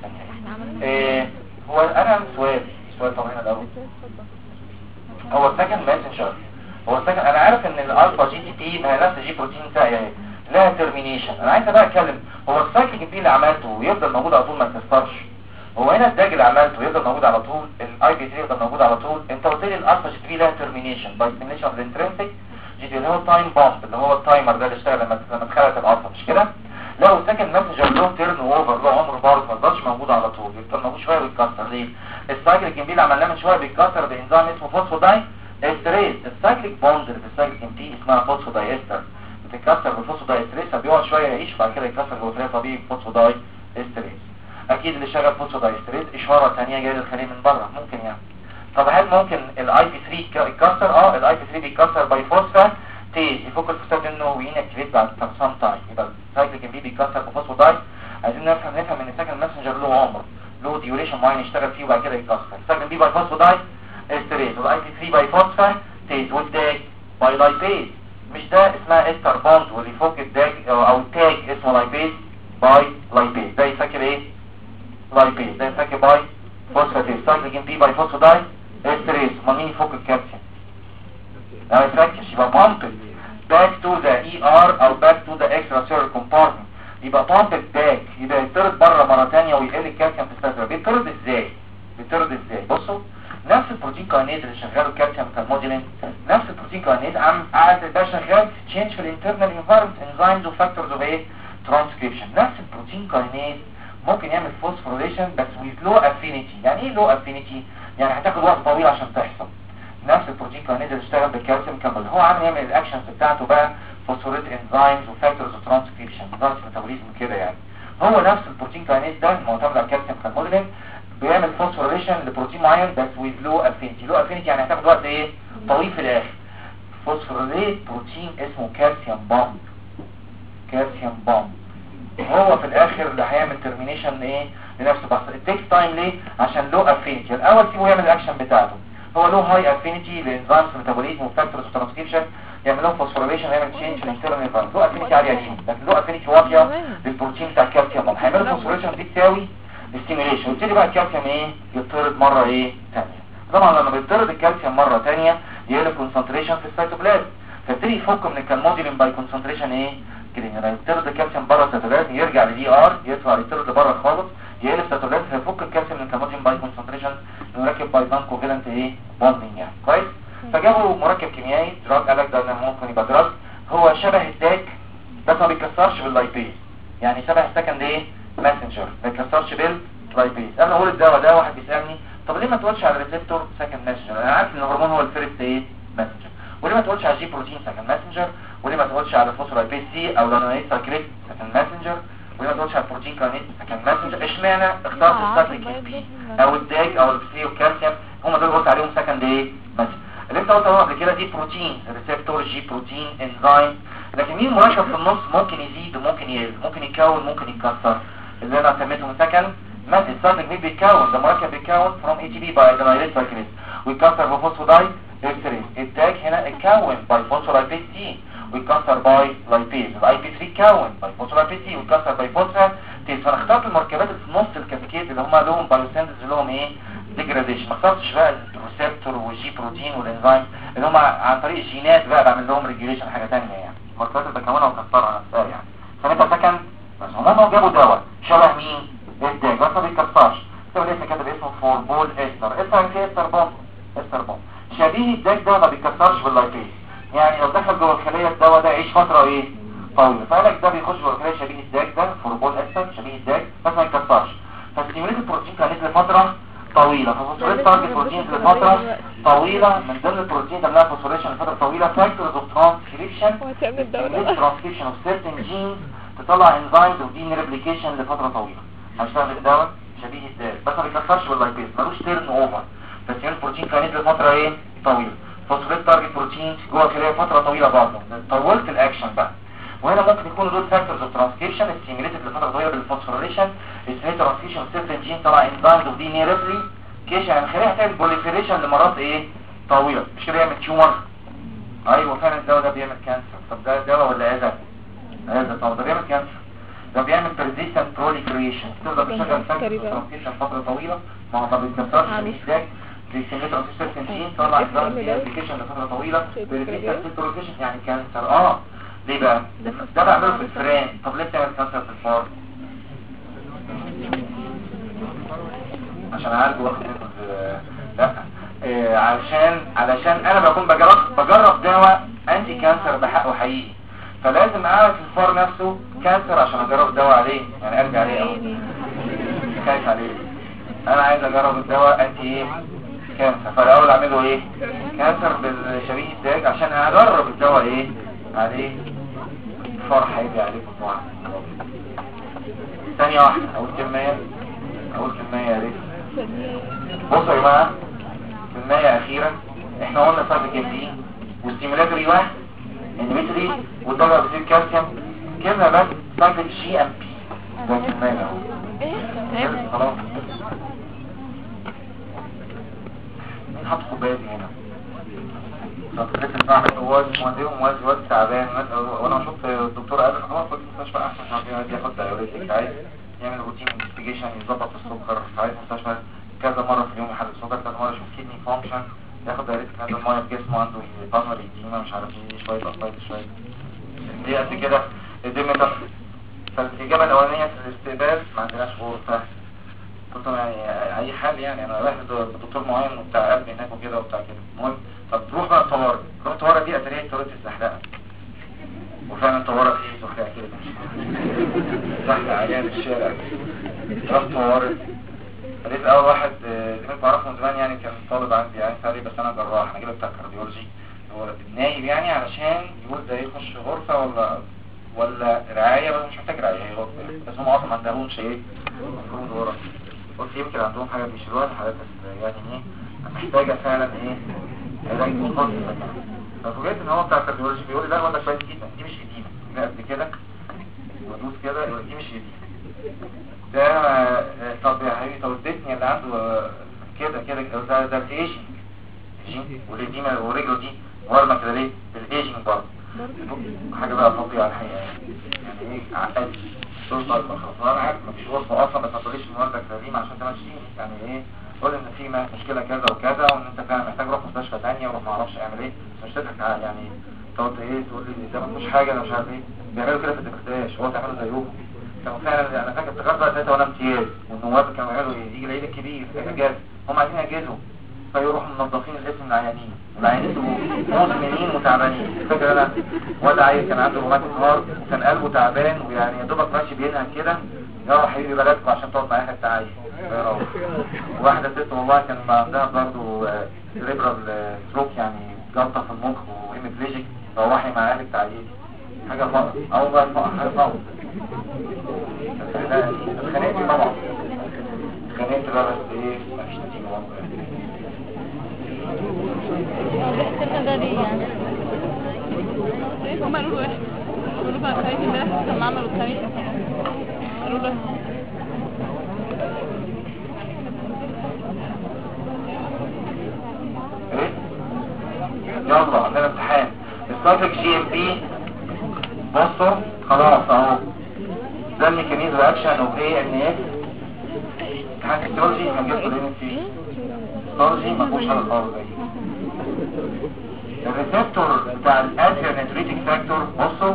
هو انا سؤال طبعا هنا الاول هو السكند ماسنجر انا عارف ان الالفا جي تي بي ما هي نفس جي بروتين بتاعي لها ترمينيشن. انا عايز بقى اتكلم هو السايكليك بي اللي عملته يفضل موجود على طول ما يتكسرش؟ هو هنا الداج اللي عملته يفضل موجود على طول؟ الاي بي 3 يفضل موجود على طول؟ انت قلت لي الالفا جي تي بي لها ترمينيشن باي ستيميشن اوف الانترنسيك جي تي اللي هو التايم بامب اللي هو التايمر ده اللي اشتغل لما اتخلقت الالفا مش كده؟ لو السكند ماسنجر له تيرن اوفر له عمر برضه ما يفضلش موجود على طول، يفضل موجود شويه ويتكسر. ليه؟ السايكليك بي اللي عملناه من شويه بيتكسر بانزيم اسمه فوسفوداي استريز. السايكليك بوند اللي في السايكليك ام بي اسمها فوسفوداي استر بتتكسر بالفوسفوداي استريز فبيقعد شويه يعيش بعد كده يتكسر جوه طبيعي فوسفوداي استريز. اكيد اللي شغال فوسفوداي استريز اشاره ثانيه جايه للخليه من بره ممكن يعني. طب هل ممكن الاي بي 3 يتكسر؟ الاي بي 3 بيتكسر باي فوسفا تيز يفك الفوسفات انه وينكتيفيت بعد سام تايم. يبقى السايكليك ام بي بيتكسر بفوسفوداي. عايزين نفهم ان السكند ماسنجر له عمر له ديوريشن معين يشتغل فيه وبعد كده يتكسر. السكند بي باي فوسفوداي استريز والاي بي 3 باي فوسفا تيز والداج باي لايبيز. مش ده اسمها استر بوند واللي يفك الداج او التاج اسمه لايبيز باي لايبيز. ده يفكر ايه لايبيز ده يفكر باي فوسفاتيز. السايكليك ام بي باي فوسفوداي استريز امال مين يفك الكالسيوم؟ لا يفكش يبقى بامبل back to the ER او back to the extracellular compartment. يبقى بامبل باك يبقى يطرد بره مره ثانيه ويقل الكالسيوم في السيرفر. بيطرد ازاي؟ بصوا نفس البروتين كاينيز اللي شغال الكالسيوم كالموديلين نفس البروتين كاينيز قاعد يبقى شغال تشينج في الانترنال انفايرمنت انزيمز وفاكتورز اوف ايه ترانسكريبشن. نفس البروتين كاينيز ممكن يعمل فوسفوريليشن بس with low affinity. يعني ايه low affinity؟ يعني هتاخد وقت طويل عشان تحصل. نفس البروتين كاينيز اللي اشتغل بالكالسيوم كامل هو عامل يعمل الاكشنز بتاعته بقى فوسفوريت انزيمز وفاكتورز وترانسكريبشن نظام ميتابوليزم كده يعني. هو نفس البروتين كاينيز ده معتمد على الكالسيوم كالموديلين بيعمل فوسفوريليشن لبروتين معين بس with low affinity يعني هتاخد وقت ايه طويل في الاخر. فوسفوريليت بروتين اسمه كالسيوم بامب هو في الاخر اللي هيعمل ترمينيشن ايه لنفسه بس التيكس تايم. ليه؟ عشان لو افينيتي. الاول سيبه يعمل الاكشن بتاعته. هو له هاي افينيتي لانزيمز ميتابوليزم وفاكتورز وترانسكريبشن يعمل لهم فوسفوريليشن يعمل تشينج في الانترنال انفايرمنت. لو افينيتي عاليه دي لكن لو افينيتي واطيه للبروتين بتاع الكالسيوم هيعمل فوسفوريليشن دي تساوي ستيميوليشن ويبتدي بقى الكالسيوم ايه يطرد مره ايه ثانيه. طبعا لما بيطرد الكالسيوم مره ثانيه يقلب كونسنتريشن في السيتوبلازم فيبتدي يفك من الكالموديولين باي كونسنتريشن ايه كده. يعني يطرد الكالسيوم بره السيتوبلازم يرجع لدي ار يطلع يطرد لبره خالص يقلب السيتوبلازم فيفك الكالسيوم من الكالموديولين باي كونسنتريشن نركب باي نون كوفالنت ايه بوندنج يعني كويس. فجابوا مركب كيميائي دراج قالك ده ممكن يبقى دراج هو شبه الداج بس ما بيتكسرش باللايبيز. يعني شبه السكند ايه ماسنجر ما بيتكسرش باللايبيز. انا اقول الدواء ده واحد بيسالني طب ليه ما تقولش على الريسبتور سكند ماسنجر؟ انا عارف ان الهرمون هو الفيرست ايه ماسنجر. وليه ما تقولش على جي بروتين سكند ماسنجر؟ وليه ما تقولش على الفوسفولايبيز سي او لانويد ساكريت سكند ماسنجر؟ وليه ما تقولش على البروتين كاينيز سكند ماسنجر؟ اشمعنى اخترت السايكليك ام بي او الداج او السي والكالسيوم هم دول قلت عليهم سكند ايه ماسنجر؟ اللي انت قلته قبل كده دي بروتين ريسبتور جي بروتين انزيم. لكن مين مركب في النص ممكن يزيد وممكن يقل ممكن يتكون ممكن يتكسر اللي انا سميتهم سكند ماسنجر. السايكليك مين بيتكون؟ ده مركب بيتكون فروم اي تي بي باي ادينايل سايكليز ويتكسر بفوسفوداي استريز. الداج هنا اتكون باي فوسفولايبيز سي ويتكسر باي لايبيز، الاي بي 3 يتكون باي فوسفور بي سي ويتكسر باي فوسفور تي. فانا اخترت المركبات اللي في نص الكاسكيد اللي هم لهم بايوسينثيز اللي هم ايه ديجراديشن. ما اخترتش بقى الريسبتور والجي بروتين والانزيم اللي هم عن طريق الجينات بقى بعمل لهم ريجوليشن حاجه ثانيه يعني، المركبات اللي بكونها وكسرها نفسها يعني. فانت سكن بس هم جابوا دواء شبه مين الداج بس ما بيتكسرش. طب لسه كاتب اسمه فوربول استر، استر في استر بوم، استر بوم شبيه الداج ده ما بيتكسرش باللايبيز. يعني لو دخل جوه الخليه الدواء ده يعيش فتره ايه طويله، فقالك ده بيخش جوه الخليه شبيه الداج ده فوربول استر شبيه الداج بس ما يتكسرش. فستيموليت البروتين كانت لفتره طويله، ففوسفوريت تارجت بروتين لفتره طويله. من ضمن البروتين ده لها فوسفوريشن لفتره طويله فاكتورز اوف ترانسكريبشن ترانسكريبشن اوف سيرتن جينز تطلع انزيمز ودي ريبليكيشن لفتره طويله. هنشتغل الدواء شبيه الداج بس ما بيتكسرش باللايبيز، ملوش تيرن اوفر. فستيموليت البروتين كانت لفتره ايه طويله. فوسفوريت تارجت بروتين جوه الخليه فتره طويله برضه، طولت الاكشن بقى. وهنا ممكن يكونوا دول فاكتورز اوف ترانسكريبشن ستيموليتد لفتره طويله بالفوسفوريليشن ستيموليت ترانسكريبشن اوف سيرتن جين طلع انزيمز ودي ريبليكيشن. الخليه هتعمل بوليفيريشن لمرات ايه طويله، مش كده يعمل تيومر. ايوه فعلا الدواء ده بيعمل كانسر. طب ده دواء ولا اذى؟ اذى. طب ده بيعمل كانسر، ده بيعمل persistent proliferation تقدر تشغل ترانسكريبشن فتره طويله ما بيتكسرش ازاي بيسميه ترانسكريبشن جين طلع ابليكيشن لفتره طويله persistent proliferation يعني كانسر. ليه بقى ده بعمله في الفئران. طب ليه بتعمل كانسر في الفار؟ عشان عارف واخد لا علشان انا بكون بجرب دواء انتي كانسر بحقه حقيقي، فلازم اعرف الفار نفسه كانسر عشان اجرب الدواء عليه. يعني قلبي عليه اهو خايف عليه، انا عايز اجرب الدواء انتي ايه كانسر، فالاول اعمله ايه كانسر بالشبيه الداج عشان اجرب الدواء ايه عليه. الفار هيجي عليه بطبعا. ثانية واحدة اقول كلمة يا ريت. بصوا يا جماعة كلمة أخيرة، احنا قلنا صافي كيمبين والستيمولاتوري واحد انهبيتوري والدواء بيصير كالسيوم كلمة بس صافي جي ام بي ده كلمة اهو خلاص. مين حط كوباية دي هنا؟ طب لسه بعمل واد تعبان وانا شفت الدكتور قال خلاص في المستشفى احسن عشان ياخد دايوريتك، عايز يعمل روتين انفستيجيشن يظبط السكر، عايز مستشفى كذا مره في اليوم يحلل السكر، كذا مره يشوف كيدني فانكشن، ياخد دايوريتك هذا الميه في جسمه، عنده بالمري ديما مش عارف ايه شويه اقساط شويه دي قد كده الدنيا. فالاجابه الاولانيه في الاستقبال ما عندناش غرفه طبعا يعني اي حال، يعني انا رايح لدكتور معين وبتاع قلب هناك وكده وبتاع كده. المهم طب تروح بقى طوارئ، روح طوارئ دي اثريه طوارئ الزحلقه، وفعلا طوارئ فيه زحلقه كده زحلقه عيان الشارع. رحت طوارئ لقيت اول واحد زميلي بعرفه من زمان يعني كان طالب عندي يعني عليه، بس انا جراح انا جايبه بتاع كارديولوجي هو نايم يعني علشان يقول ده يخش غرفه ولا رعايه، بس مش محتاج رعايه هي غرفه يعني. بس هم اصلا ما عندهمش ايه المفروض غرف، قلت يمكن عندهم حاجه بيشيلوها الحالات يعني ايه محتاجه فعلا ايه علاج مخصص. ففوجئت ان هو بتاع الكارديولوجي بيقول لي لا الواد ده كويس جدا، دي مش جديده لا قد كده ودوس كده يقول دي مش جديده ده. طب يا حبيبي طب اديتني اللي عنده كده ده الايجنج والديما ورجله دي ورمه كده ليه الايجنج برضه حاجه بقى فظيعه الحقيقه يعني ايه عقد صوت اكبر. خلاص انا عارف مفيش وصفه اصلا، بس ما تقوليش المواد كريمه عشان تمشيني يعني ايه، قول ان في مشكله كذا وكذا وان انت فعلا محتاج روح مستشفى ثانيه وروح ما اعرفش اعمل ايه، بس مش تضحك يعني تقعد ايه تقول لي ده ما فيش حاجه انا مش عارف ايه. بيعملوا كده في الدكتوراه هو تعملوا زيهم كانوا فعلا. انا فاكر افتكرت بقى ساعتها وانا امتياز والنواب كانوا يعملوا يجي العيد الكبير في الاجازه هم عايزين يجازوا فيروحوا منظفين الاسم العيانين مزمنين وتعبانين. فاكر انا واد عيل كان عنده روماتيك هارت وكان قلبه تعبان ويعني يا دوبك ماشي بينهج كده يا حبيبي بلدكم عشان تقعد معايا حتى عايش. واحده ست والله كان عندها برضه سيريبرال ستروك يعني جلطه في المخ وهيميبليجيك، روحي مع اهلك تعيدي حاجه فقط او بقى حاجه فقط. اتخانقت طبعا اتخانقت بقى بس ايه مفيش نتيجه والله. ده ليه يعني؟ هم قالوا له ايه؟ قالوا له بقى خايف امبارح لما عملوا الخايف قالوا له يلا عندنا امتحان السايكليك جي ام بي بصوا خلاص اهو ده الميكانيزم اكشن اوف ايه ان اف. هيستولوجي هنجيب كلنا فيه هيستولوجي ما فيهوش حاجه خالص. الريسبتور بتاع الادريناليتيك فاكتور بصوا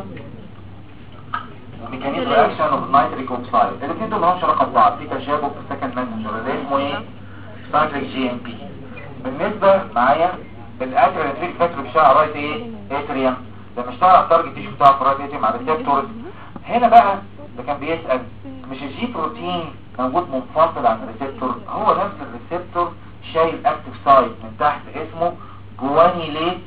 ميكانيزم اكشن اوف نيتريك اوكسايد. الاثنين دول مالهمش علاقه ببعض، في تشابه في السكند ماسنجر اللي اسمه ايه سايكليك جي ام بي. بالنسبه معايا الادريناليتيك فاكتور بيشتغل على رايت ايه اتريوم. لما اشتغل على التارجت تيشو بتاع الرايت اتريوم على الريسبتورز. هنا بقى ده كان بيسال مش الجي بروتين موجود منفصل عن الريسبتور؟ هو نفس الريسبتور شايل اكتيف سايت من تحت اسمه جوانيليت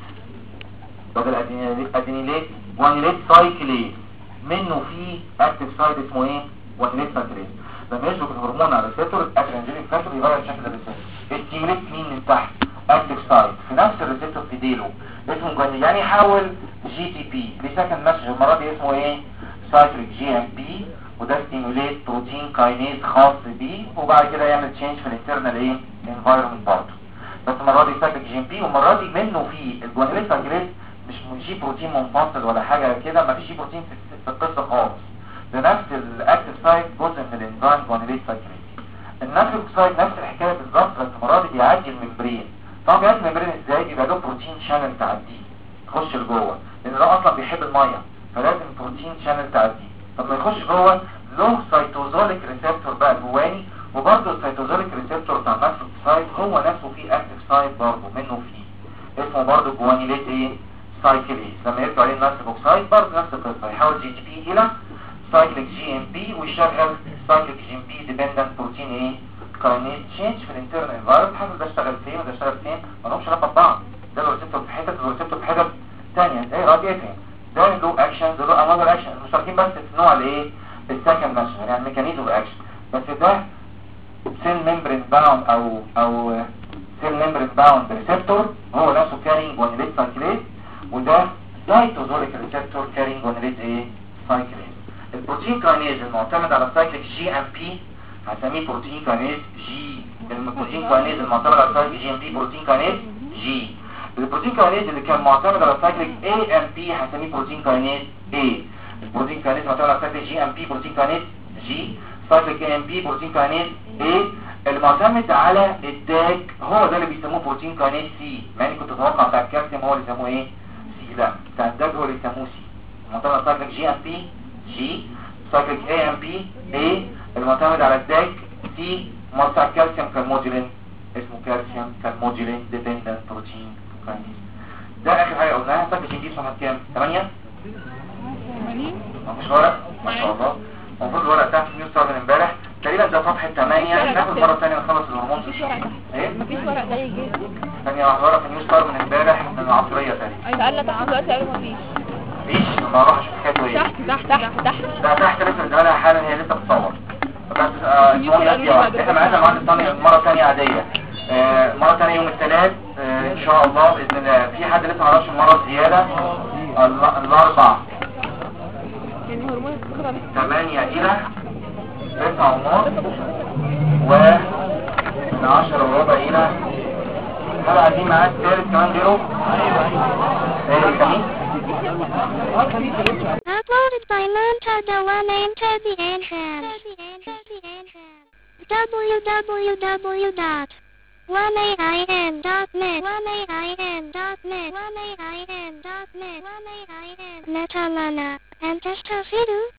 بدل ادينيليت جوانيليت سايكليز، منه فيه اكتيف سايت اسمه ايه جوانيليت سايكليز. لما يشبك الهرمون على الريسبتور الادرينالين فاكتور يغير شكل الريسبتور. الستيموليت مين من تحت اكتيف سايت في نفس الريسبتور في ديله اسمه جوانيليت، يعني يحول جي تي بي لسكند مسج المره دي اسمه ايه سايكليك جي ام بي، وده ستيموليت بروتين كاينيز خاص بيه، وبعد كده يعمل تشينج في الانترنال ايه انفايرمنت برضه. بس المره دي سايكليك جي ام بي، والمره دي منه فيه الجوانيليت سايكليز مش جي بروتين منفصل ولا حاجه كده، مفيش جي بروتين في القصه خالص. ده نفس الاكتيف سايت جزء من الانزيم جوانيليت سايكليز. النيتريك سايت نفس الحكايه بالظبط، بس المره دي بيعدي الممبرين. طب بيعدي الممبرين ازاي؟ بيبقى له بروتين شانل تعديه تخش لجوه، لان ده اصلا بيحب الميه فلازم بروتين شانل تعديه. طب ما يخش جوه له سيتوزوليك ريسبتور بقى جواني، وبرضه السيتوزوليك ريسبتور بتاع النيتريك سايت هو نفسه فيه اكتيف سايت برضه منه فيه اسمه برضه جوانيليت ايه سايكليز. لما يرجع عليه النيتريك اوكسايد برضه نفس القصه، يحول جي تي بي الى سايكليك جي ام بي ويشغل سايكليك جي ام بي ديبندنت بروتين ايه كاينيز تشينج في الانترنال انفايرمنت. حاجه ده اشتغل فين وده اشتغل فين ما لهمش علاقه ببعض، ده له ريسبتور في حته وده ريسبتور في حته ثانيه زي راديتين، ده له اكشن ده له انذر اكشن، المشتركين بس في نوع الايه السكند ماشن يعني ميكانيزم اكشن. بس ده سيل ممبرين باوند او سيل ممبرين باوند ريسبتور هو نفسه كارينج جوانيليت سايكليز، وده سايتوزوليك ريسبتور كارينج جوانيليت ايه سايكليز. البروتين كاينيز المعتمد على سايكليك جي ام بي هسميه بروتين كاينيز جي. البروتين كاينيز المعتمد على سايكليك جي ام بي بروتين كاينيز جي. البروتين كاينيز اللي كان معتمد على سايكليك اي ام بي هسميه بروتين كاينيز اي. البروتين كاينيز معتمد على سايكليك جي ام بي بروتين كاينيز جي، سايكليك اي ام بي بروتين كاينيز اي. المعتمد على الداج هو ده اللي بيسموه بروتين كاينيز سي، مع اني كنت اتوقع بتاع الكالسيوم هو اللي يسموه ايه سي، لا بتاع الداج هو اللي يسموه سي. المعتمد على سايكليك جي ام بي جي، سايكليك اي ام بي اي، المعتمد على الداج سي، بتاع الكالسيوم كالمودولين اسمه كالسيوم كالمودولين ديبندنت بروتين كاينيز. ده اخر حاجه قلناها. سايكليك جي صفحه كام 8 مفيش ورق ما شاء الله. المفروض الورق بتاعت نيو ستار من امبارح تقريبا ده صفحه 8. ناخد مره ثانيه نخلص الهرمون. ايه مفيش ورق ده يجي ثانيه واحده ورق في نيو ستار من امبارح من العصريه تقريبا. قال لك دلوقتي قالوا مفيش ما اروحش في حكايته ايه تحت لسه بنقولها حالا هي لسه بتصور بس احنا معانا معانا ثانيه مره ثانيه عاديه مره ثانيه يوم الثلاث ان شاء الله باذن الله. في حد لسه ما عرفش المره الزياده الاربع يعني هرمون السكر 8 الى 9:30 ومن 10:15 الى هل عايزين معاك ثالث كمان غيره؟ ايوه كمين Uploaded by Manta Dewan into the entrance. www.1ain.net Metalana and Testafidu